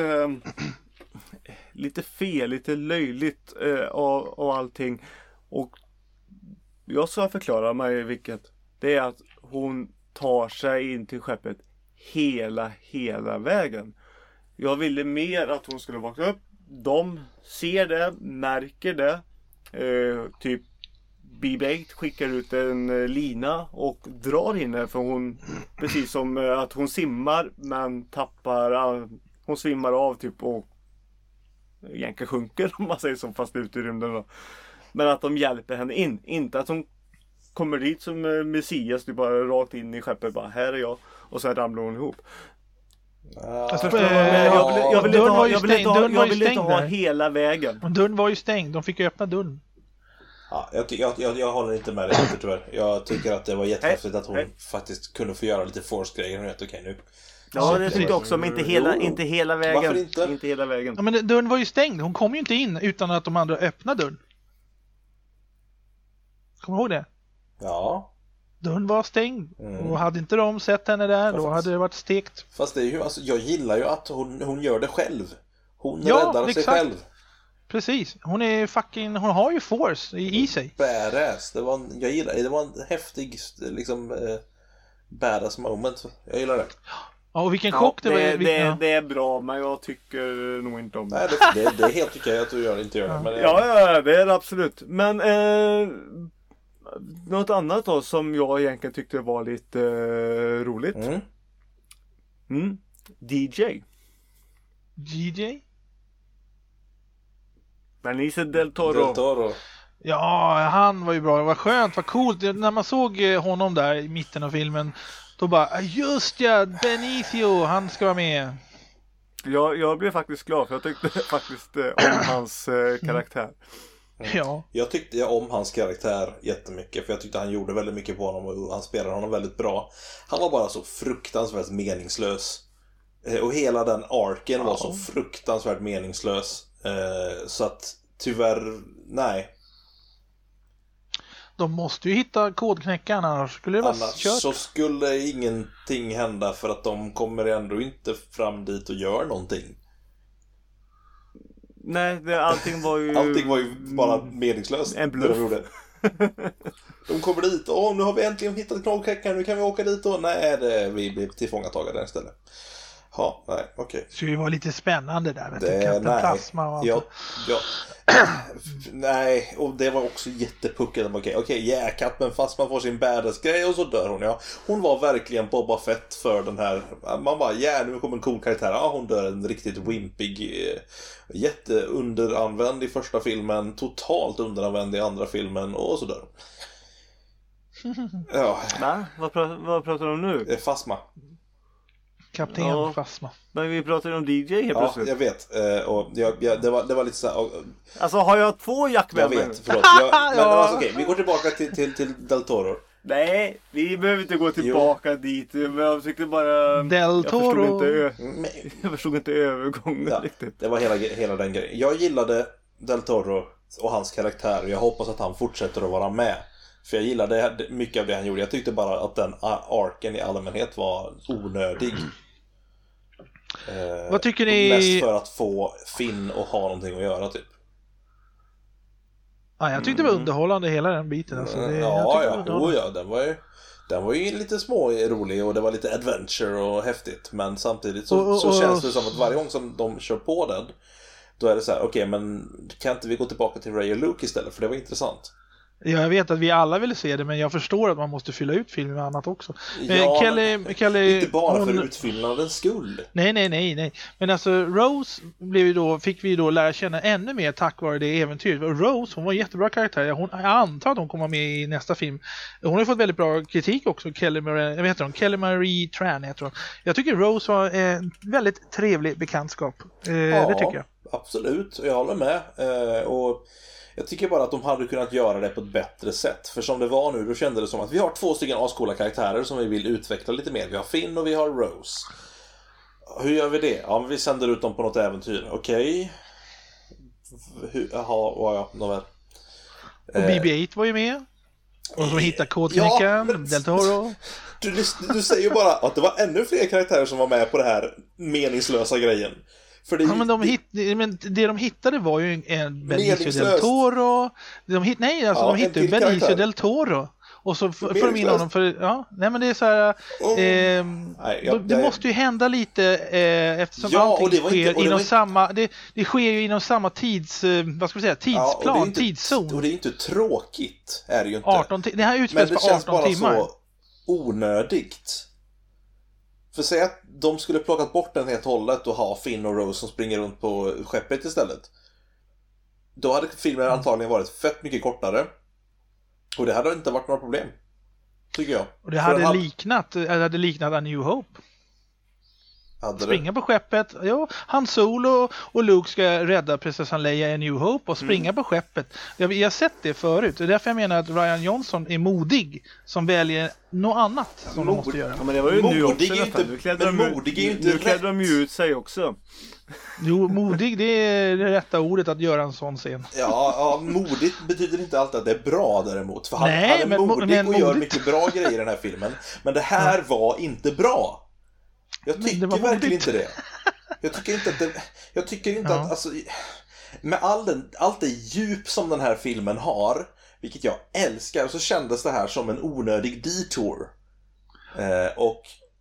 lite fel, lite löjligt och allting. Och jag ska förklara mig vilket. Det är att hon tar sig in till skeppet hela vägen. Jag ville mer att hon skulle vakna upp. De ser det, märker det. Typ BB-8 skickar ut en lina och drar henne, för hon, precis som att hon simmar men hon svimmar av typ och egentligen sjunker, om man säger så, fast ute i rymden då. Men att de hjälper henne in, inte att hon kommer dit som Messias, du bara rakt in i skeppet, bara här är jag, och så ramlar hon ihop. Jag vill inte ha hela vägen. Dörren var ju stängd, de fick öppna dörren. Ja, jag håller inte med dig tyvärr. Jag tycker att det var jättehäftigt att hon faktiskt kunde få göra lite force-grejer. Hon är okej nu. Ja, det tyckte jag också, men inte hela vägen. Varför inte? Inte hela vägen. Ja, men dörren var ju stängd. Hon kom ju inte in utan att de andra öppnade dörren. Kommer du ihåg det? Ja. Dörren var stängd. Och hade inte de sett henne där, då hade det varit stekt. Fast det är ju, alltså, jag gillar ju att hon gör det själv. Hon räddar sig själv. Precis. Hon har ju force i sig. Badass. Det var en häftig liksom badass moment. Jag gillar det. Ja, och vilken chock det var. Det är bra, men jag tycker nog inte om det. Nej, det är helt okej att du inte gör det. Men ja, det är det absolut. Men något annat då som jag egentligen tyckte var lite roligt. DJ. Benicio del Toro. Ja, han var ju bra. Det var skönt, vad coolt. När man såg honom där i mitten av filmen, då bara, just ja, Benicio, han ska vara med. Jag blev faktiskt glad, för jag tyckte faktiskt om hans karaktär. Ja. Jag tyckte om hans karaktär jättemycket, för jag tyckte han gjorde väldigt mycket på honom och han spelade honom väldigt bra. Han var bara så fruktansvärt meningslös. Och hela den arken var så fruktansvärt meningslös. Så att tyvärr, nej. De måste ju hitta kodknäckarna, annars skulle det vara annars kört. Så skulle ingenting hända, för att de kommer ändå inte fram dit och gör någonting. Nej, allting var ju bara meningslöst. En bluff. De kommer dit, nu har vi äntligen hittat knollkräckar, nu kan vi åka dit och vi blir tillfångatagade istället. Ja, nej, okej. Så det var lite spännande där, vet du, Kapten Plasma och allt. Ja. Nej, och det var också jättepuckat. Okej, Kapten Plasma får sin badass-grej och så dör hon, ja. Hon var verkligen Boba Fett för den här. Man bara, nu kommer en cool karaktär. Ja, hon dör en riktigt wimpig, jätteunderanvänd i första filmen, totalt underanvänd i andra filmen, och så dör hon. Ja. Nej, vad pratar du om nu? Phasma. Kapten Phasma. Men vi pratar om DJ helt plötsligt. Ja, jag vet. Och det var lite så här, alltså, har jag 2 jackvänner? Jag vet, förlåt. Men okej, vi går tillbaka till Del Toro. Nej, vi behöver inte gå tillbaka dit. Jag försökte bara... Del Toro. Jag förstod inte övergången riktigt. Det var hela den grejen. Jag gillade Del Toro och hans karaktär, och jag hoppas att han fortsätter att vara med. För jag gillade mycket av det han gjorde. Jag tyckte bara att den arken i allmänhet var onödig. Vad tycker ni? Mest för att få Finn och ha någonting att göra, typ. Ja, jag tyckte det var underhållande hela den biten. Alltså, den var ju lite rolig, och det var lite adventure och häftigt. Men samtidigt så känns det som att varje gång som de kör på den, då är det så här, okej, men kan inte vi gå tillbaka till Ray och Luke istället? För det var intressant. Ja, jag vet att vi alla ville se det, men jag förstår att man måste fylla ut filmen med annat också. Ja, Kelly, inte bara för utfyllnadens skull. Nej. Men alltså Rose fick vi då lära känna ännu mer tack vare det äventyret. Och Rose, hon var en jättebra karaktär. Jag antar att hon kommer med i nästa film. Hon har fått väldigt bra kritik också. Kelly Marie Tran heter hon. Jag tycker Rose var en väldigt trevlig bekantskap. Det tycker jag. Absolut, jag håller med. Och jag tycker bara att de hade kunnat göra det på ett bättre sätt. För som det var nu, då kände det som att vi har 2 stycken ascoola karaktärer som vi vill utveckla lite mer. Vi har Finn och vi har Rose. Hur gör vi det? Ja, men vi sänder ut dem på något äventyr. Okej. Nåväl. Och BB-8 var ju med. Och som hittade kodknäckaren, Del Toro. Du säger ju bara att det var ännu fler karaktärer som var med på det här meningslösa grejen. För men det de hittade var ju en Benicio del Toro. De hittade ju Benicio del Toro. Och så får de in honom men det är så här. Det måste ju hända lite eftersom allting sker inom samma. Det sker ju inom samma tidsplan, tidszon. Och det är inte tråkigt, är det ju inte. Det här utspelas på 18 timmar. Men det känns bara så onödigt. För säg att de skulle plockat bort den helt hållet och ha Finn och Rose som springer runt på skeppet istället. Då hade filmen antagligen varit fett mycket kortare. Och det hade inte varit några problem, tycker jag. Och det hade liknat A New Hope. Springa på skeppet. Jo, Han Solo och Luke ska rädda prinsessan Leia i New Hope och springa på skeppet. Jag har sett det förut. Det är därför jag menar att Rian Johnson är modig som väljer något annat som de måste göra. Ja, men det var ju modig är inte, nu klädde de ju ut sig också. Jo, modig, det är det rätta ordet att göra en sån scen. Ja, modigt betyder inte alltid att det är bra däremot. För han är modig och gör mycket bra grejer i den här filmen. Men det här var inte bra. Jag tycker verkligen inte det. Jag tycker inte att alltså, med allt det djup som den här filmen har, vilket jag älskar, så kändes det här som en onödig detour. Och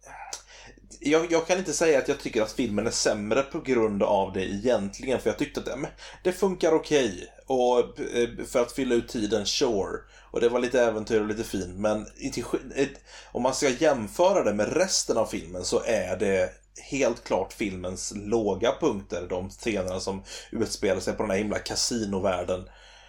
jag kan inte säga att jag tycker att filmen är sämre på grund av det egentligen, för jag tyckte att det funkar okej. Och för att fylla ut tiden, sure. Och det var lite äventyr och lite fint. Men om man ska jämföra det med resten av filmen, så är det helt klart filmens låga punkter. De scenerna som utspelar sig på den här himla kasinovärlden.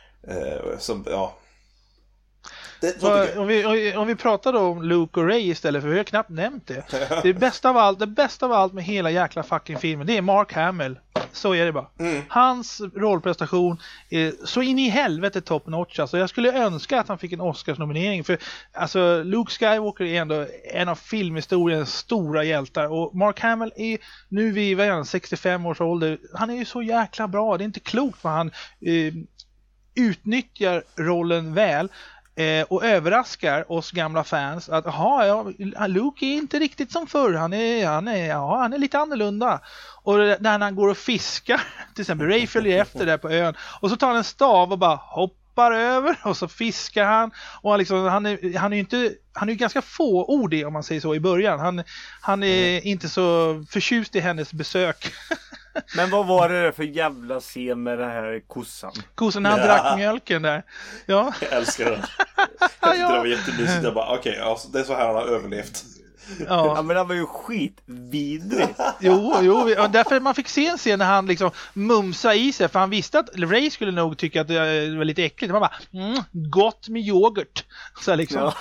Om vi pratar då om Luke och Ray istället, för vi har knappt nämnt det. Det bästa av allt med hela jäkla fucking filmen, det är Mark Hamill. Så är det bara. Hans rollprestation är så in i helvete top notch. Alltså, jag skulle önska att han fick en Oscars-nominering. För alltså, Luke Skywalker är ändå en av filmhistoriens stora hjältar. Och Mark Hamill är nu vid 65 års ålder. Han är ju så jäkla bra. Det är inte klokt vad han utnyttjar rollen väl. och överraskar oss gamla fans att Luke är inte riktigt som förr, han är lite annorlunda. Och när han går och fiskar, till exempel Ray följer efter där på ön och så tar han en stav och bara hoppar över och så fiskar han och han är ju ganska fåordig om man säger så i början. Han är inte så förtjust i hennes besök. Men vad var det för jävla scen med den här kossan? Kossan när han drack mjölken där. Ja. Jag älskar den. Jag tyckte det var jättemysigt. Jag bara alltså, det är så här han har överlevt. Ja, men han var ju skitvidrig. Jo, därför man fick se en scen när han liksom mumsa i sig, för han visste att Ray skulle nog tycka att det var lite äckligt. Man bara, gott med yoghurt. Så liksom. Ja.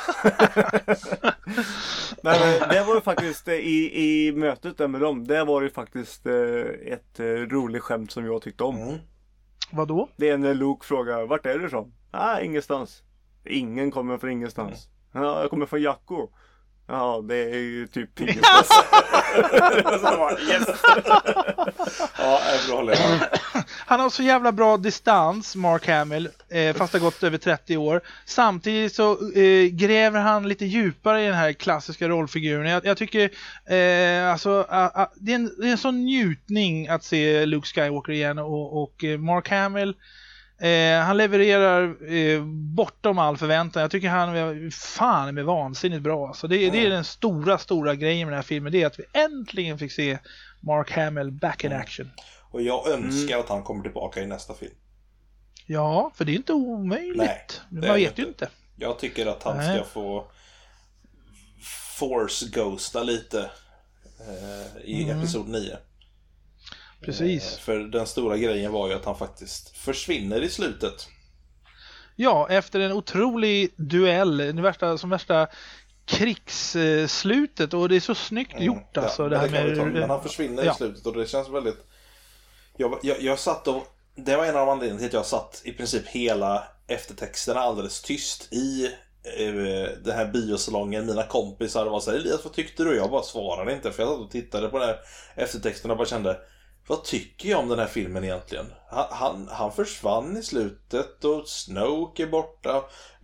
Men det var ju faktiskt i mötet där med dem, det var ju faktiskt ett roligt skämt som jag tyckte om. Vadå? Det är när Luke frågar, vart är du ifrån? Ingenstans. Ingen kommer från ingenstans. Ja, jag kommer från Jakko. Ja, det är ju typ ingenstans. Han har så jävla bra distans, Mark Hamill, fast det har gått över 30 år. Samtidigt så gräver han lite djupare i den här klassiska rollfiguren. Jag tycker det är en sån njutning att se Luke Skywalker igen och Mark Hamill. Han levererar bortom all förväntan. Jag tycker han är vansinnigt bra. Så det är den stora grejen med den här filmen. Det är att vi äntligen fick se Mark Hamill back in action. Och jag önskar att han kommer tillbaka i nästa film. Ja, för det är inte omöjligt. Nej, man vet ju inte. Jag tycker att han ska få force ghosta lite i episod 9. Precis. För den stora grejen var ju att han faktiskt försvinner i slutet. Ja, efter en otrolig duell, värsta krigsslutet, och det är så snyggt gjort alltså. Det här men han försvinner i slutet och det känns väldigt... Jag satt och... Det var en av anledningarna till att jag satt i princip hela eftertexterna alldeles tyst i den här biosalongen. Mina kompisar var så här, Elias, vad tyckte du? Jag bara svarade inte, för jag satt och tittade på den här eftertexterna och bara kände, vad tycker jag om den här filmen egentligen? Han försvann i slutet och Snoke är borta.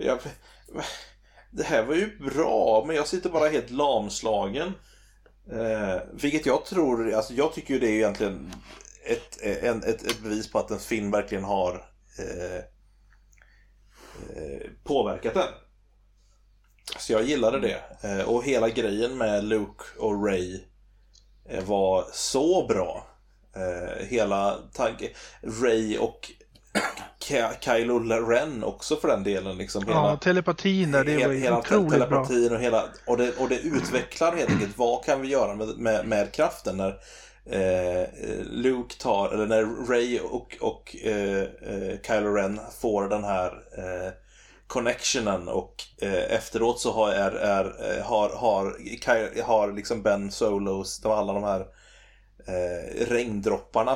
Det här var ju bra, men jag sitter bara helt lamslagen. Vilket jag tror, alltså jag tycker ju det är egentligen ett bevis på att en film verkligen har påverkat den. Så jag gillade det. Och hela grejen med Luke och Ray var så bra. Hela tanken, Ray och Kylo Ren också för den delen liksom, telepatin där, det var ju otroligt telepatin bra. Och det utvecklar helt enkelt vad kan vi göra med kraften när Luke tar, eller när Ray och Kylo Ren får den här connectionen, och efteråt så har liksom Ben Solos, alla de här regndropparna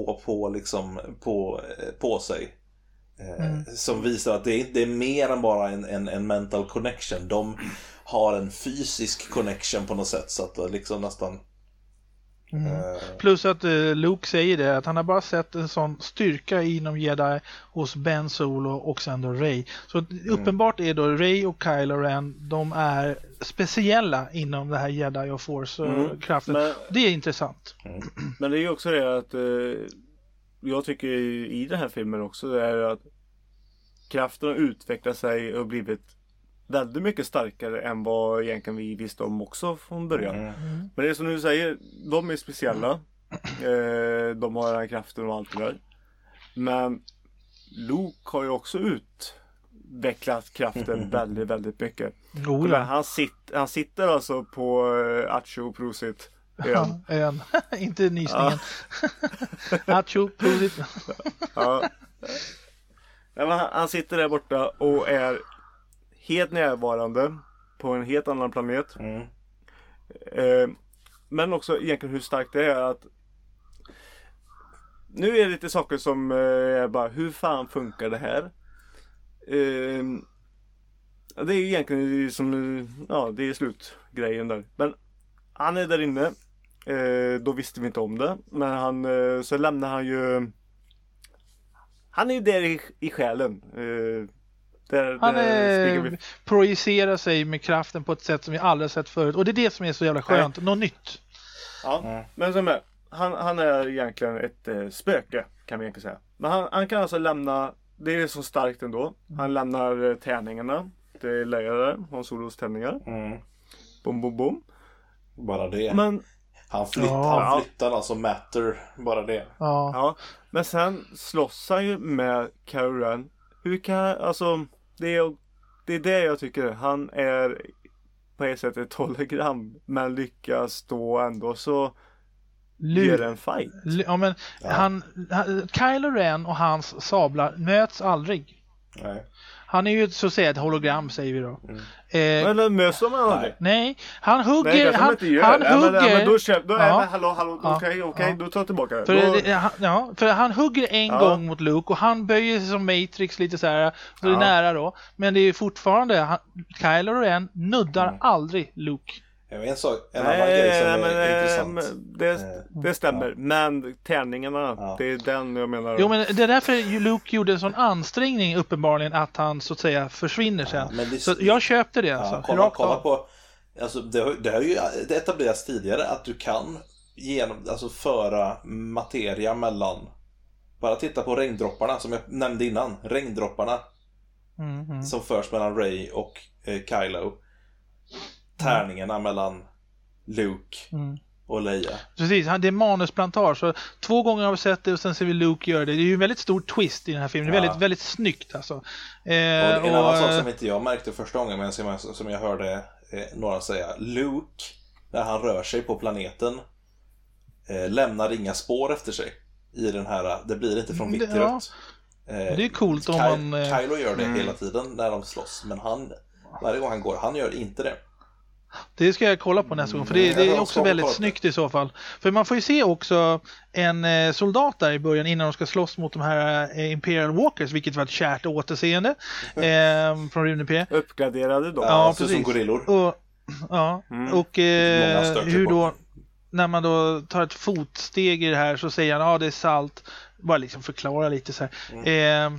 på sig, som visar att det är mer än bara en mental connection. De har en fysisk connection på något sätt, så att det liksom nästan plus att Luke säger det, att han har bara sett en sån styrka inom Jedi hos Ben Solo och sen då Ray. Så uppenbart är då Ray och Kylo Ren, de är speciella inom det här Jedi och Force-kraften. Det är intressant. Men det är ju också det att jag tycker i den här filmen också, det är att kraften har utvecklat sig och blivit väldigt mycket starkare än vad egentligen vi visste om också från början. Men det är som du säger, de är speciella. De har den här kraften och allt det där. Men Luke har ju också utvecklat kraften väldigt, väldigt mycket. Han sitter alltså på Acho Prosit ön. Inte nysningen. Acho Prosit. Han sitter där borta och är helt närvarande på en helt annan planet. Men också egentligen hur starkt det är att nu är det lite saker som är bara, hur fan funkar det här? Det är egentligen som, det är slutgrejen där. Men han är där inne. Då visste vi inte om det. Men så lämnar han ju, han är ju där i själen. Han projicerar sig med kraften på ett sätt som vi aldrig sett förut. Och det är det som är så jävla skönt. Något nytt. Ja, men som är, han är egentligen ett spöke, kan vi egentligen säga. Men han kan alltså lämna, det är så starkt ändå. Han lämnar tärningarna. Det är Leia, Hans Solos tärningar. Bom, bom, bom. Bara det. Men han flyttar alltså matter, bara det. Ja. Men sen slåss han ju med Kylo Ren. Hur kan, alltså, det är det jag tycker. Han är på ett sätt ett hologram, men lyckas då ändå så ger en fight. Men Kylo Ren och hans sablar möts aldrig. Nej. Han är ju så att säga ett hologram, säger vi då. Men möts de aldrig? Nej, han hugger. Nej, han hugger. Men okej, då tar jag tillbaka det. För han hugger en gång mot Luke och han böjer sig som Matrix lite så här, så det är nära då. Men det är fortfarande Kylo Ren nuddar aldrig Luke. En annan grej som är intressant. Det stämmer, men tärningarna, det är den jag menar. Jo, men det är därför Luke gjorde en sån ansträngning uppenbarligen att han så att säga försvinner sen. Så jag köpte det alltså. Kolla på, alltså, det har ju etablerats tidigare att du kan föra materia mellan. Bara titta på regndropparna som jag nämnde innan. Regndropparna som förs mellan Rey och Kylo. Tärningarna mellan Luke och Leia. Precis, det är manusplantage. Så 2 gånger har vi sett det och sen ser vi Luke göra det. Det är ju en väldigt stor twist i den här filmen. Det är väldigt, väldigt snyggt alltså. Och en annan sak som inte jag märkte första gången, men som jag hörde några säga. Luke, när han rör sig på planeten, lämnar inga spår efter sig i den här. Det blir inte från vitt till rött. Det är coolt om man... Kylo gör det hela tiden när de slåss, men varje gång han går, han gör inte det. Det ska jag kolla på nästa gång, för det är också väldigt snyggt i så fall. För man får ju se också en soldat där i början innan de ska slåss mot de här Imperial Walkers, vilket var ett kärt återseende från Rune. Uppgraderade då. Ja, precis. Som gorillor. Och hur då, när man då tar ett fotsteg i det här så säger han, det är salt. Bara liksom förklara lite så här.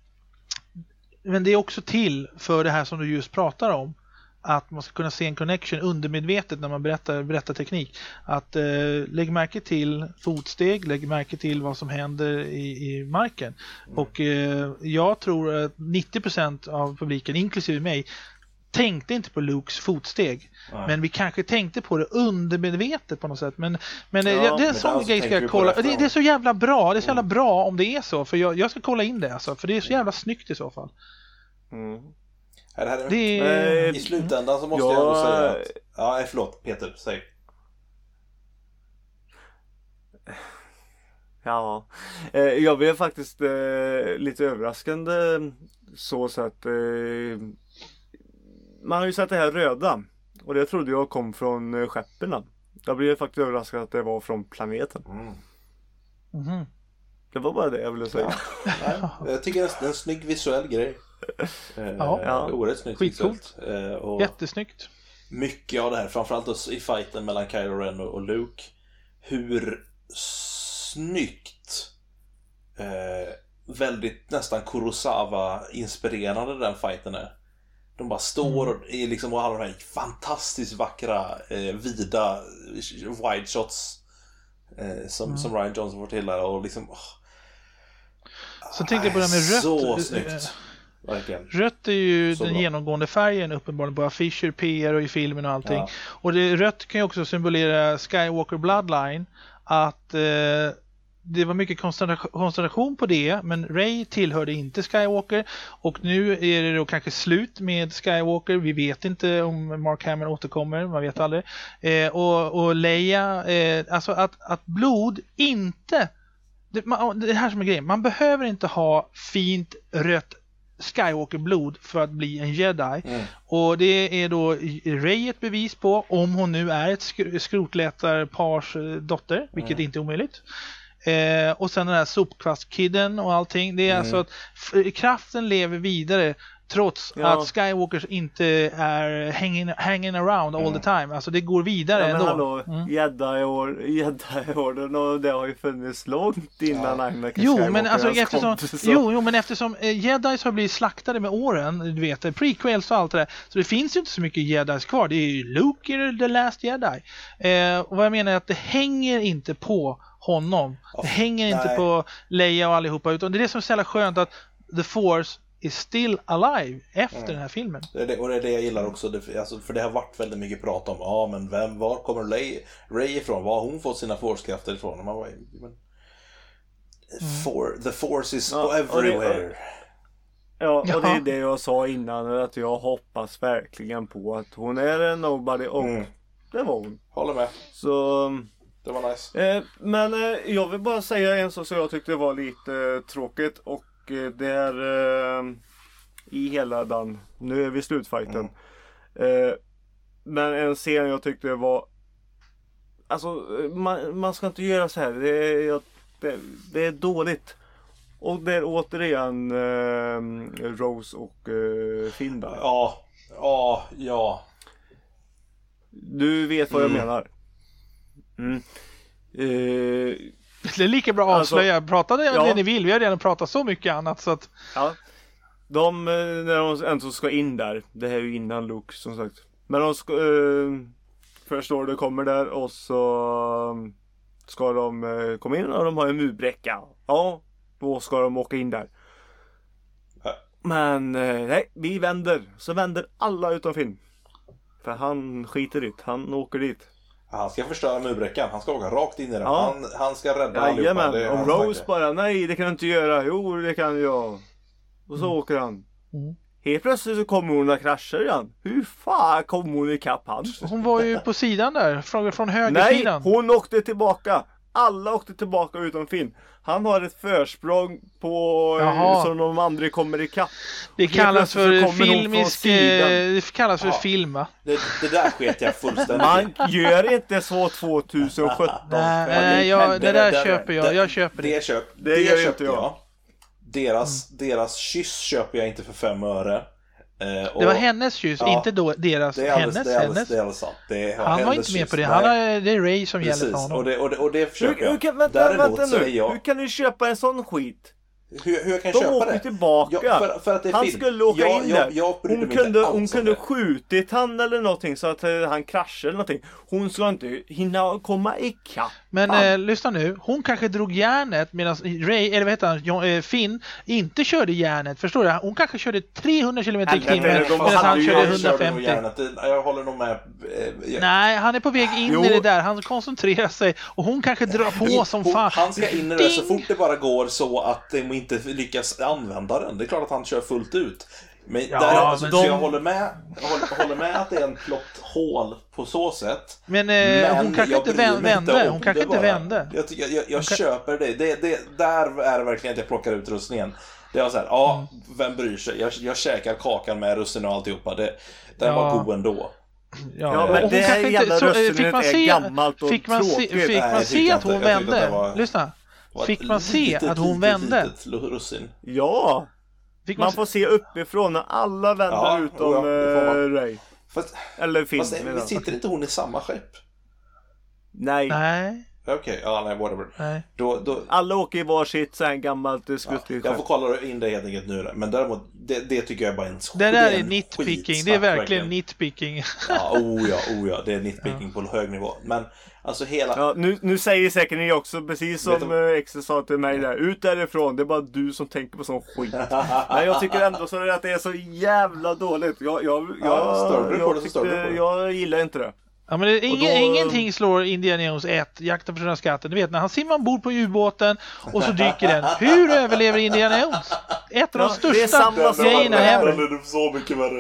Men det är också till för det här som du just pratar om. Att man ska kunna se en connection undermedvetet när man berättar teknik. Att lägg märke till fotsteg, lägg märke till vad som händer i marken. Och jag tror att 90% av publiken, inklusive mig, tänkte inte på Lukes fotsteg. Men vi kanske tänkte på det undermedvetet på något sätt. Men det är en sån grej ska jag kolla. Det är så jävla bra. Det är så jävla bra om det är så. För jag ska kolla in det alltså. För det är så jävla snyggt i så fall. I slutändan så måste jag ändå säga att... förlåt, Peter, säg. Ja, jag blev faktiskt lite överraskande så att man har ju sett det här röda och det trodde jag kom från skepperna. Jag blev faktiskt överraskad att det var från planeten. Det var bara det jag ville säga. Jag tycker det är en snygg visuell grej. Oerhört snyggt. Skitcoolt. Jättesnyggt. Mycket av det här, framförallt i fighten mellan Kylo Ren och Luke. Hur snyggt väldigt nästan Kurosawa-inspirerande den fighten är. De bara står och har de här fantastiskt vackra vida wide shots som Ryan Johnson får till där och liksom så tänkte jag på det med rött. Så snyggt. Verkligen. Rött är ju den genomgående färgen uppenbarligen på affischer, PR och i filmen och allting. Och rött kan ju också symbolisera Skywalker Bloodline, att det var mycket koncentration på det, men Rey tillhörde inte Skywalker och nu är det då kanske slut med Skywalker. Vi vet inte om Mark Hamill återkommer, man vet aldrig. Och Leia, alltså att blod inte... Det här som är grejen, man behöver inte ha fint rött Skywalker-blod för att bli en Jedi. Och det är då Rey ett bevis på, om hon nu är ett skrotlätarpars dotter, vilket inte är omöjligt. Och sen den här sopkvastkidden och allting. Det är alltså att kraften lever vidare Trots att Skywalkers inte är hanging around all the time. Alltså det går vidare ändå. Hallå, Jedi-orden och det har ju funnits långt innan Anakin Skywalker men eftersom Jedis har blivit slaktade med åren, du vet, prequels och allt det där. Så det finns ju inte så mycket Jedis kvar. Det är ju Luke i The Last Jedi. Och vad jag menar är att det hänger inte på honom. Det hänger inte på Leia och allihopa, utan det är det som är så jävla skönt att The Force is still alive efter den här filmen. Och det är det jag gillar också, för det har varit väldigt mycket prat om, men var kommer Rey ifrån? Var har hon fått sina Force-krafter ifrån? Man bara, the Force is everywhere. Ja, och det är det jag sa innan, att jag hoppas verkligen på att hon är en nobody, och det var hon. Håller med. Så det var nice. Men jag vill bara säga en sak som jag tyckte var lite tråkigt, och det är i hela den, nu är vi slutfighten. Men en scen jag tyckte var, alltså man ska inte göra så här, det är dåligt. Och det är återigen Rose och Finn där. Ja. Du vet vad jag menar. Det är lika bra att avslöja. Prata det ni vill. Vi har redan pratat så mycket annat så att... Ja. När de ändå ska in där. Det här är ju innan Luke som sagt. Men de ska, förstår du, kommer där och så ska de komma in och de har en murbräcka. Ja, då ska de åka in där. Men nej, vi vänder. Så vänder alla utom Finn. För han skiter dit. Han åker dit. Han ska förstöra murbräckan. Han ska åka rakt in i den. Han ska rädda allihopa. Men om Rose bara, nej det kan du inte göra. Jo, det kan jag. Och så åker han. Helt plötsligt så kommer hon och kraschar igen. Hur fan kom hon ikapp han? Hon var ju på sidan där. Från högersidan. Nej, hon åkte tillbaka. Alla åkte tillbaka utom Finn. Han har ett försprång på som de andra kommer ikapp. Det kallas för filmisk. Det kallas för film, va? Det där sket jag fullständigt. Man gör inte så 2017. Nej, det där köper jag. Jag köper det. Det gör inte jag. Deras kyss köper jag inte för 5 öre. Det var hennes kyss, inte då deras. Det är alldeles sant. Han var inte med på det. Det är Rey som gäller för honom. Och det försöker jag. Vänta nu. Hur kan du köpa en sån skit? Hur jag kan köpa det? De åker tillbaka. För att det är han skulle åka in där. Hon kunde skjutit han eller någonting så att han kraschade eller någonting. Hon ska inte hinna komma ikapp. Men lyssna nu. Hon kanske drog järnet medan Rey, eller vad heter han, Finn, inte körde järnet. Förstår du? Hon kanske körde 300 km/h medan han körde 150. Jag håller nog med. Nej, han är på väg in i det där. Han koncentrerar sig och hon kanske drar på som fan. Han ska in i det så fort det bara går, så att de inte lyckas använda den. Det är klart att han kör fullt ut. Men, så jag håller med att det är en plotthål på så sätt. Men hon kanske inte vände. Hon kanske inte vände. Jag köper det. Där är det verkligen att jag plockar ut rustningen. Det var så här, vem bryr sig? Jag käkar kakan med russin och alltihopa. Den var god ändå. Ja, men det här jävla russinet är gammalt och tråkigt. Fick man se att hon vände? Lyssna. Fick man se att hon vände? Ja. Man får se uppifrån när alla vänder utom Rey. Eller Finn. Fast sitter inte hon i samma skepp? Nej. Okej, nej, whatever. Nej. Då, alla åker i varsitt så här gammalt skuttligt. Jag får kolla in det helt enkelt nu. Men däremot, det tycker jag är bara en skit. Det där är nitpicking. Det är verkligen nitpicking. Ja, det är nitpicking på hög nivå. Men alltså hela... Ja, nu säger säkert ni också, precis som Exe sa till mig där, ut därifrån, det är bara du som tänker på sån skit. Men jag tycker ändå så att det är så jävla dåligt. Jag gillar inte det. Ja, men ingenting slår Indiana Jones 1, Jakten på försvunna skatten. Du vet, när han simmar ombord på ubåten och så dyker den. Hur överlever Indiana Jones? Ett av de största grejerna händer. Det är så mycket värre.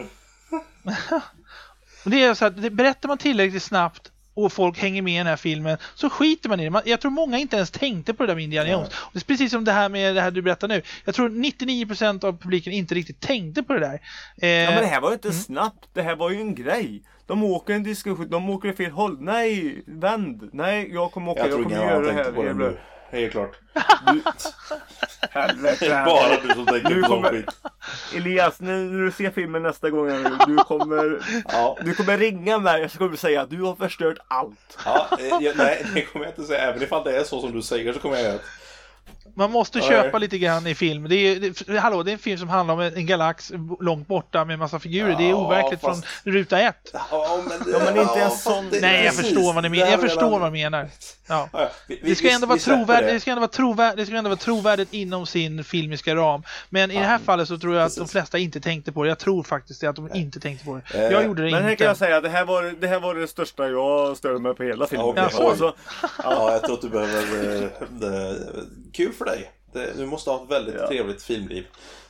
Det är så att berättar man tillräckligt snabbt och folk hänger med i den här filmen, så skiter man i det. Jag tror många inte ens tänkte på det där med Indiana Jones. Det är precis som det här du berättar nu. Jag tror 99% av publiken inte riktigt tänkte på det där. Ja, men det här var ju inte snabbt. Det här var ju en grej. De åker en diskussion, de åker i fel håll. Nej, vänd. Nej, jag kommer göra det här. På det nu. Helt klart. Helvete. Bara du som tänker på skit. Elias, när du ser filmen nästa gång du kommer ringa mig och så kommer du säga att du har förstört allt. Nej, det kommer jag inte säga. Även ifall det är så som du säger så kommer jag göra. Man måste köpa lite grann i film. Det är en film som handlar om en galax långt borta med en massa figurer. Det är overkligt från ruta 1. Men inte en sån... Nej, jag förstår vad ni menar. Jag förstår vad ni menar. Ja. Det ska ändå vara trovärdigt. Det ska ändå vara trovärdigt inom sin filmiska ram. Men i det här fallet så tror jag att de flesta inte tänkte på det. Jag tror faktiskt att de inte tänkte på det. Jag gjorde det inte. Men här kan jag säga, det här var det största jag störde mig på hela filmen. Jag tror att du behöver kul för dig. Du måste ha ett väldigt trevligt filmliv.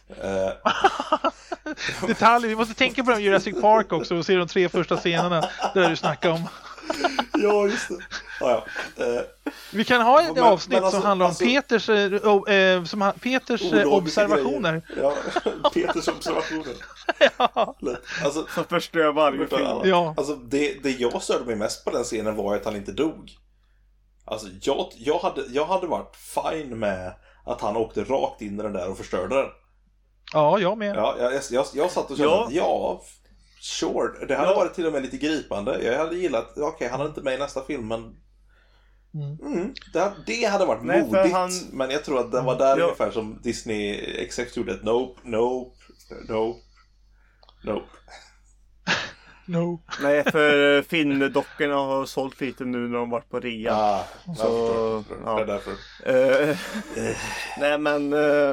Detaljer, vi måste tänka på dem Jurassic Park också och se de 3 första scenerna där du snackar om. Ja, just det. Vi kan ha ett avsnitt som handlar om Peters observationer. Ja, Peters observationer. Alltså, som förstör varje film. Ja. Alltså, det jag störde mig mest på den scenen var att han inte dog. Alltså, jag hade varit fine med att han åkte rakt in i den där och förstörde den. Ja, jag med. Ja, jag satt och kände sure. Det hade varit till och med lite gripande. Jag hade gillat, han hade inte med i nästa film, men det hade varit modigt. Men jag tror att det var där ungefär som Disney exakt gjorde ett nope. No. Nej, för Finn-dockorna har sålt lite nu när de varit på rea. Så det är därför. Nej, men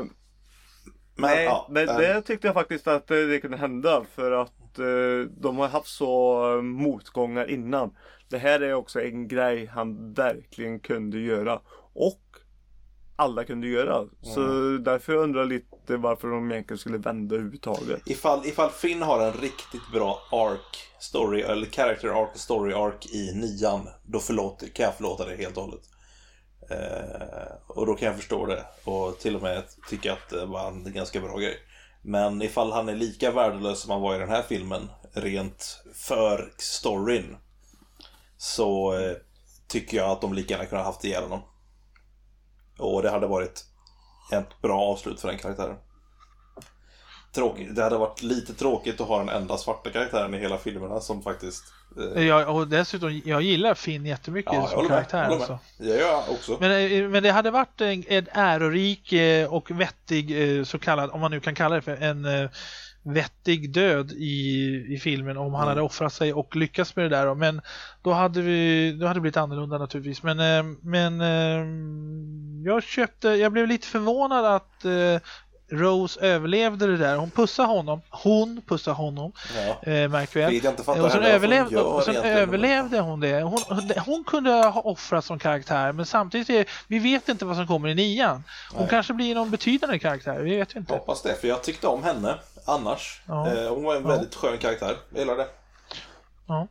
det tyckte jag faktiskt att det kunde hända, för att de har haft så motgångar innan. Det här är också en grej han verkligen kunde göra och alla kunde göra. Så därför undrar jag lite varför de egentligen skulle vända överhuvudtaget. Ifall Finn har en riktigt bra arc story eller character arc story arc i 9, då kan jag förlåta det helt och hållet. Och då kan jag förstå det och till och med tycka att det var en ganska bra grej. Men ifall han är lika värdelös som han var i den här filmen rent för storyn, så tycker jag att de lika gärna kunde ha haft ihjäl honom. Och det hade varit ett bra avslut för den karaktären. Det hade varit lite tråkigt att ha den enda svarta karaktären i hela filmerna som faktiskt... och dessutom, jag gillar Finn jättemycket som karaktär. Alltså. Jag gör också. Men det hade varit en ärorik och vettig, så kallad, om man nu kan kalla det för en vettig död i filmen om han hade offrat sig och lyckats med det där. Men då hade det blivit annorlunda naturligtvis. Men jag blev lite förvånad att Rose överlevde det där. Hon pussade honom. Märk väl. Och sen överlevde hon det. Hon kunde ha offrat som karaktär, men samtidigt vi vet inte vad som kommer i 9. Hon kanske blir någon betydande karaktär. Vi vet inte. Hoppas det, för jag tyckte om henne annars. Hon var en väldigt skön karaktär. Jag gillar det. Ja.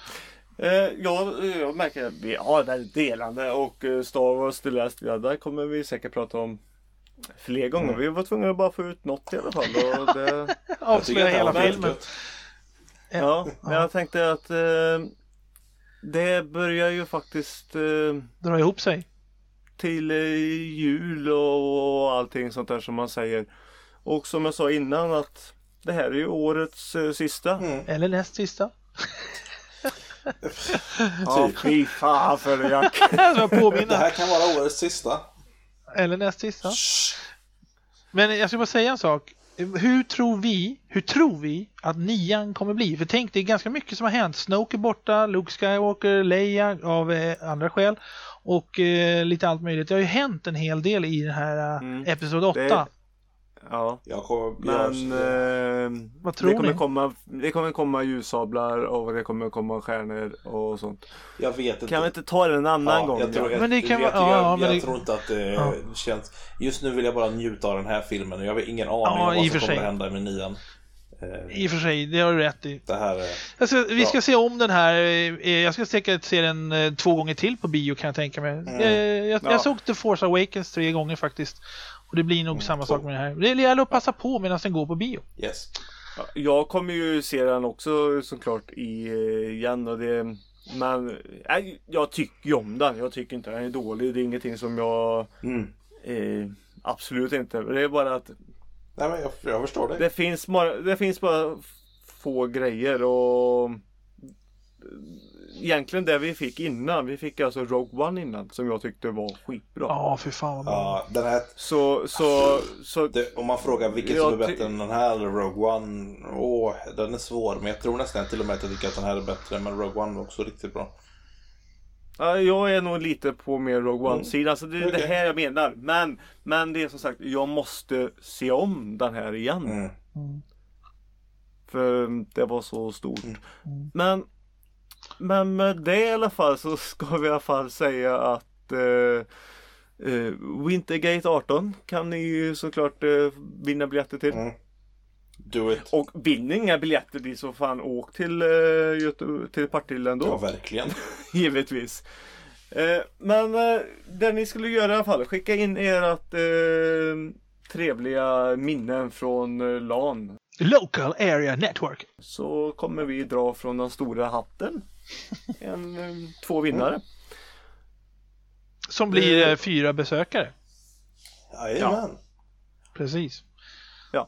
Jag märker att vi har väldigt delande, och Star Wars The Last Jedi kommer vi säkert prata om fler gånger. Vi var tvungna att bara få ut något i alla fall. Och det avslöja hela filmen. Ja, men jag tänkte att det börjar ju faktiskt dra ihop sig till jul och allting sånt där som man säger. Och som jag sa innan, att det här är ju årets sista. Eller näst sista. Ja, fy fan för det, Jack. Det här kan vara årets sista. Eller näst sista. Men jag ska bara säga en sak. Hur tror vi att 9 kommer bli? För tänk, det är ganska mycket som har hänt. Snoke är borta, Luke Skywalker, Leia av andra skäl och lite allt möjligt. Det har ju hänt en hel del i den här episod 8. Ja, vad tror ni? Det kommer komma ljussablar och det kommer komma stjärnor och sånt. Jag vet inte. Kan vi inte ta det en annan gång? Jag tror inte att det känns. Just nu vill jag bara njuta av den här filmen och jag har ingen aning om vad som kommer att hända med 9. I och för sig, det har du rätt i. Det här vi ska se om den här. Jag ska säkert se den 2 gånger till på bio, kan jag tänka mig. Jag såg The Force Awakens 3 gånger faktiskt. Och det blir nog samma sak med det här. Det gäller att passa på medan den går på bio. Yes. Jag kommer ju se den också såklart igen. Och men jag tycker ju om den. Jag tycker inte den är dålig. Det är ingenting som jag... absolut inte. Det är bara att Nej, men jag förstår det. Det finns bara få grejer och egentligen det vi fick innan. Vi fick alltså Rogue One innan som jag tyckte var skitbra. Ja, för fan vad bra. Ja, den här... Så om man frågar vilket som är bättre än den här eller Rogue One, den är svår. Men jag tror nästan till och med att jag tycker att den här är bättre. Men Rogue One var också riktigt bra. Ja, jag är nog lite på mer Rogue One-sidan. Alltså det är det här jag menar. Men det är som sagt, jag måste se om den här igen. För det var så stort. Men med det i alla fall så ska vi i alla fall säga att Wintergate 18 kan ni ju såklart vinna biljetter till. Do it. Och vinner inga biljetter blir så fan åk till till Partille ändå. Ja, verkligen. Givetvis. Men det ni skulle göra i alla fall, skicka in ert trevliga minnen från LAN. Local Area Network. Så kommer vi dra från den stora hatten 2 vinnare. Som blir 4 besökare. Jajamän. Precis. Ja.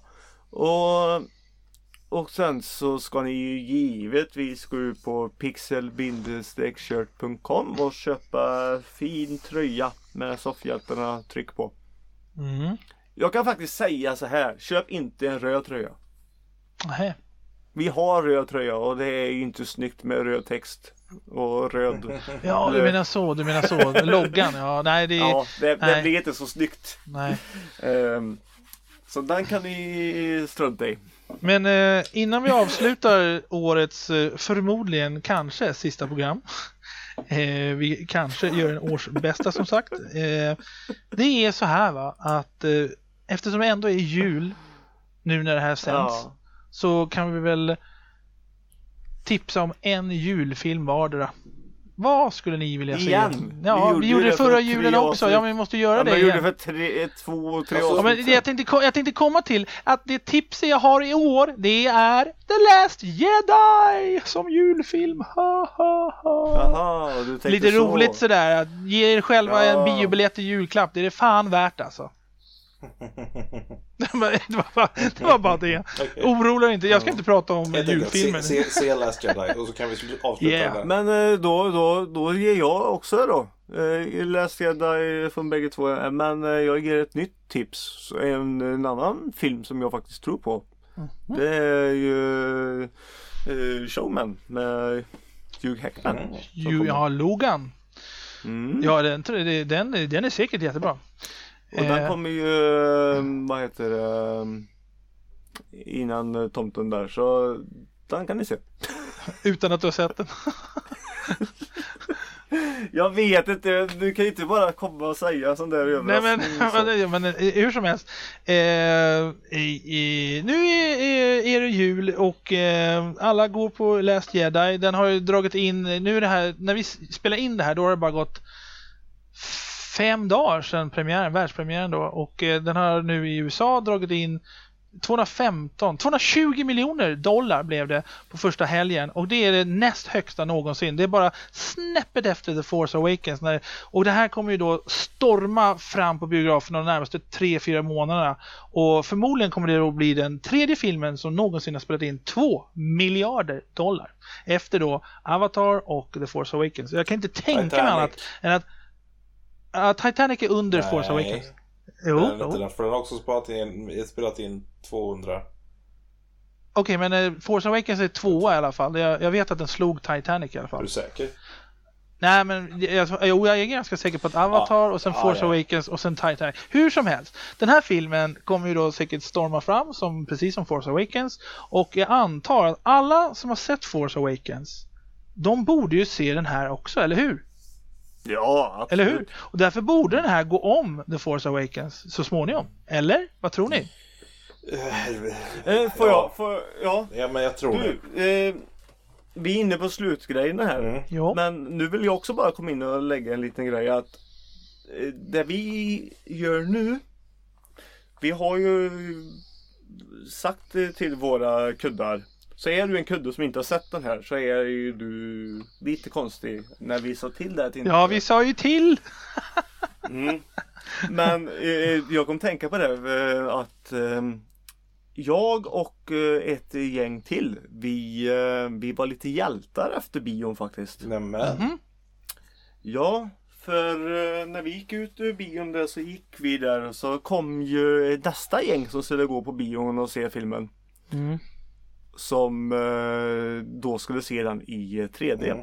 Och sen så ska ni ju givetvis gå ut på pixel-shirt.com och köpa fin tröja med soffhjältarna tryck på. Jag kan faktiskt säga så här, köp inte en röd tröja. Nej. Vi har röd tröja och det är ju inte snyggt med röd text och röd. Ja, du menar så. Loggan, ja. Nej, det blir inte så snyggt. Nej. Så den kan ni strunta i. Men innan vi avslutar årets förmodligen kanske sista program. Vi kanske gör en årsbästa som sagt. Det är så här va, att eftersom det ändå är jul nu när det här sänds, så kan vi väl tipsa om en julfilm vardera. Vad skulle ni vilja säga? Igen? Ja, vi gjorde det förra julen också. Ja, men vi måste göra det igen. Vi gjorde för 2-3 år. Ja, men jag tänkte komma till att det tipset jag har i år, det är The Last Jedi som julfilm. Aha, du lite så. Roligt sådär. Att ge er själva en biobiljett i julklapp. Det är fan värt alltså. Det var bara det. Okay. Oroa inte, jag ska inte prata om julfilmen. Se Last Jedi och så kan vi avsluta den. Men då ger jag också då Last Jedi från bägge två. Men jag ger ett nytt tips. En annan film som jag faktiskt tror på. Det är ju Showman med Hugh Jackman. Ja, Logan. Ja, den är säkert jättebra. Och den kommer ju, vad heter det, innan tomten där, så den kan ni se. Utan att du har sett den. Jag vet inte, du kan ju inte bara komma och säga sån där överraskning. Men hur som helst. Nu är det jul och alla går på Last Jedi. Den har ju dragit in, nu är det här, när vi spelar in det här, då har det bara gått 5 dagar sedan världspremiären då, och den har nu i USA dragit in 220 miljoner dollar blev det på första helgen, och det är det näst högsta någonsin. Det är bara snäppet efter The Force Awakens och det här kommer ju då storma fram på biografen de närmaste 3-4 månaderna, och förmodligen kommer det då bli den 3:e filmen som någonsin har spelat in 2 miljarder dollar efter då Avatar och The Force Awakens. Jag kan inte tänka mig annat än att Titanic är under Force Awakens. Jo. För den har också spelat in 200. Okej, men Force Awakens är 2 i alla fall. Jag vet att den slog Titanic i alla fall. Är du säker? Nej, men jag är ganska säker på att Avatar och sen Force Awakens och sen Titanic. Hur som helst, den här filmen kommer ju då säkert storma fram precis som Force Awakens, och jag antar att alla som har sett Force Awakens, de borde ju se den här också, eller hur? Ja, absolut. Eller hur? Och därför borde den här gå om The Force Awakens så småningom. Eller? Vad tror ni? Ja, men jag tror det. Vi är inne på slutgrejen här. Men nu vill jag också bara komma in och lägga en liten grej att det vi gör nu, vi har ju sagt till våra kuddar, så är du en kudde som inte har sett den här, så är ju du lite konstig när vi sa till det. Ja, vi sa ju till! Men jag kom tänka på det, att jag och ett gäng till, vi var lite hjältar efter bion faktiskt. Nämen. Ja, för när vi gick ut ur bion där så gick vi där och så kom ju nästa gäng som skulle gå på bion och se filmen. Som då skulle se den i 3D.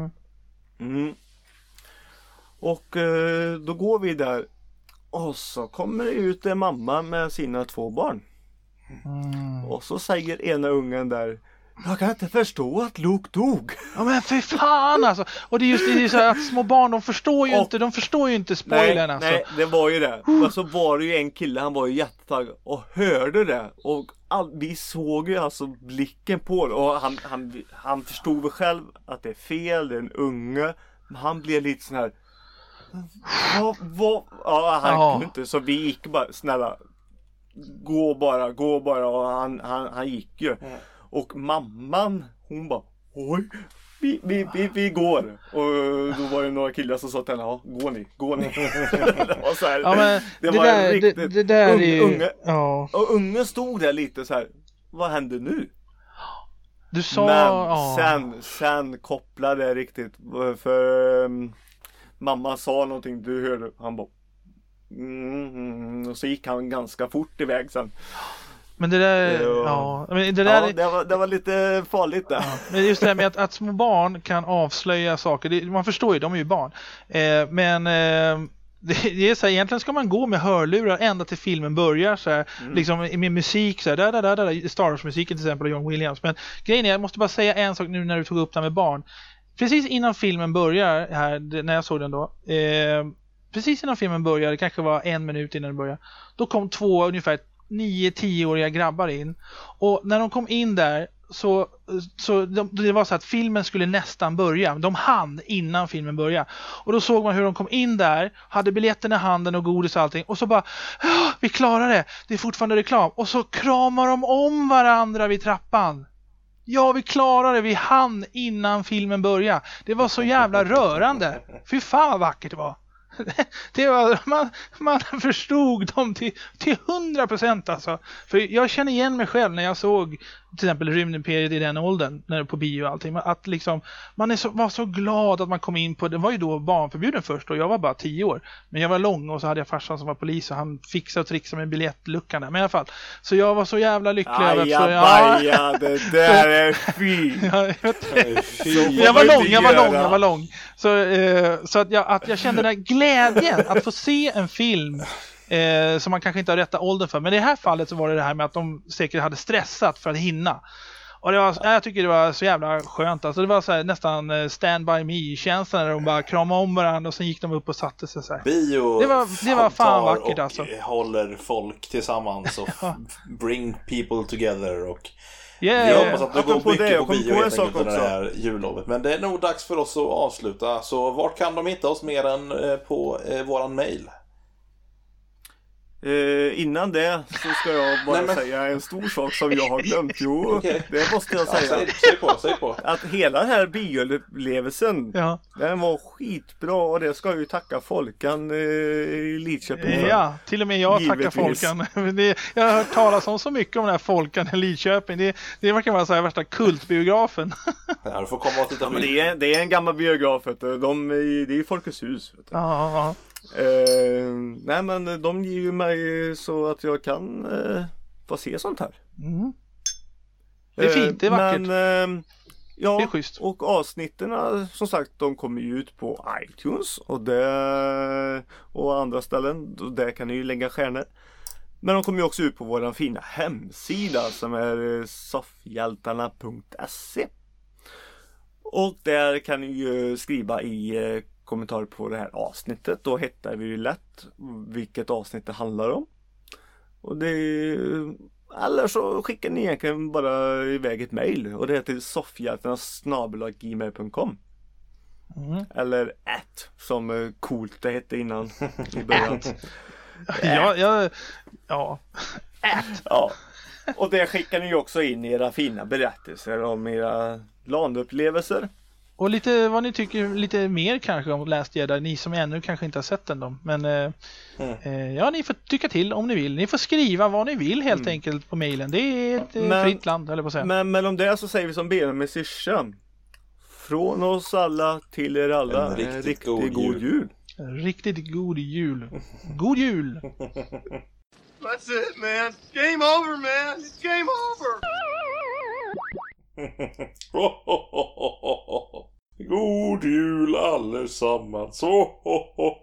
Och då går vi där och så kommer det ut en mamma med sina 2 barn. Och så säger ena ungen där: jag kan inte förstå att Luke dog. Ja men för fan alltså. Och det är just det är så här att små barn de förstår ju inte spoilern alltså. Nej, det var ju det. Men så var det ju en kille, han var ju jättetaggad och hörde det. Och vi såg ju alltså blicken på det. Och han förstod väl själv att det är fel, det är en unge. Men han blev lite sån här... Ja, han kunde inte. Så vi gick bara, snälla, gå bara. Och han gick ju. Och mamman, hon bara, oj, vi går. Och då var det några killar som sa till henne, ja, gå ni. Det var så här, ja, men det var där, riktigt det där är ju, unge. Ja. Och ungen stod där lite så här, vad händer nu? Du sa, men sen kopplade det riktigt. För mamma sa någonting, du hörde, han bara, och så gick han ganska fort iväg sen. Men det där, men det där det var lite farligt där. Ja, men just det här med att små barn kan avslöja saker, man förstår ju, de är ju barn. Men det är så här, egentligen ska man gå med hörlurar ända till filmen börjar så här, liksom med musik så här, där Star Wars-musiken till exempel och John Williams. Men grejen är, jag måste bara säga en sak nu när du tog upp det med barn. Precis innan filmen börjar här, när jag såg den då, precis innan filmen började, det kanske var 1 minut innan den började, då kom 2 ungefär 9-10-åriga grabbar in. Och när de kom in där så det var så att filmen skulle nästan börja. De hann innan filmen började. Och då såg man hur de kom in där, hade biljetten i handen och godis och allting. Och så bara, vi klarar det. Det är fortfarande reklam. Och så kramar de om varandra vid trappan. Ja, vi klarade det. Vi hann innan filmen började. Det var så jävla rörande. Fy fan vad vackert det var. Det var, man förstod dem till 100% alltså. För jag känner igen mig själv när jag såg till exempel Rymdimperiet i den åldern, när på bio och allting, att liksom man var så glad att man kom in på, det var ju då barnförbjuden först och jag var bara 10 år, men jag var lång och så hade jag farsan som var polis och han fixade och trixade med biljettluckan där, men i alla fall, så jag var så jävla lycklig över det där är fint. Jag var lång. Så att jag kände den glädjen att få se en film som man kanske inte har rätta ålder för. Men i det här fallet så var det här med att de säkert hade stressat för att hinna. Och jag tycker det var så jävla skönt. Alltså det var så här, nästan Stand By Me-känslan när de bara kramade om varandra och sen gick de upp och satte sig så här. Bio, det var fan vackert alltså. Håller folk tillsammans och bring people together och jag hoppas att det går mycket på bio helt enkelt under det här jullovet. Men det är nog dags för oss att avsluta. Så vart kan de hitta oss mer än på våran mail? Innan det så ska jag bara säga en stor sak som jag har glömt. Jo, okay. Det måste jag säga. Säg på. Att hela den här bioupplevelsen, den var skitbra och det ska jag ju tacka Folkan i Lidköping för. Ja, till och med jag tackar Folkan. Jag har hört talas om så mycket om den här Folkan i Lidköping. Det verkar vara så här värsta kultbiografen. Ja, du får komma och titta på det är en gammal biograf. Det är ju Folkets hus. Ja. Nej men de ger ju mig så att jag kan få se sånt här. Det är fint, det är vackert. Men ja, det är schysst. Och avsnitterna som sagt, de kommer ju ut på iTunes och andra ställen. Där kan ni ju lägga stjärnor. Men de kommer ju också ut på vår fina hemsida som är soffhjältarna.se. Och där kan ni ju skriva i kommentar på det här avsnittet. Då hittar vi ju lätt vilket avsnitt det handlar om. Och eller så skickar ni egentligen bara iväg ett mejl. Och det heter soffhjältarna@gmail.com. Eller som coolt det hette innan i början. Ja. Och det skickar ni också in era fina berättelser om era LAN-upplevelser. Och lite vad ni tycker lite mer kanske om Last Jedi, ni som ännu kanske inte har sett den då. Men ja, ni får tycka till om ni vill. Ni får skriva vad ni vill helt enkelt på mejlen. Det är ett fritt land, eller på att säga. Men om det så säger vi som Bena med syrsan. Från oss alla till er alla. En riktigt god jul. Riktigt god jul. God jul! That's it, man. Game over, man. It's game over. God jul allesammans.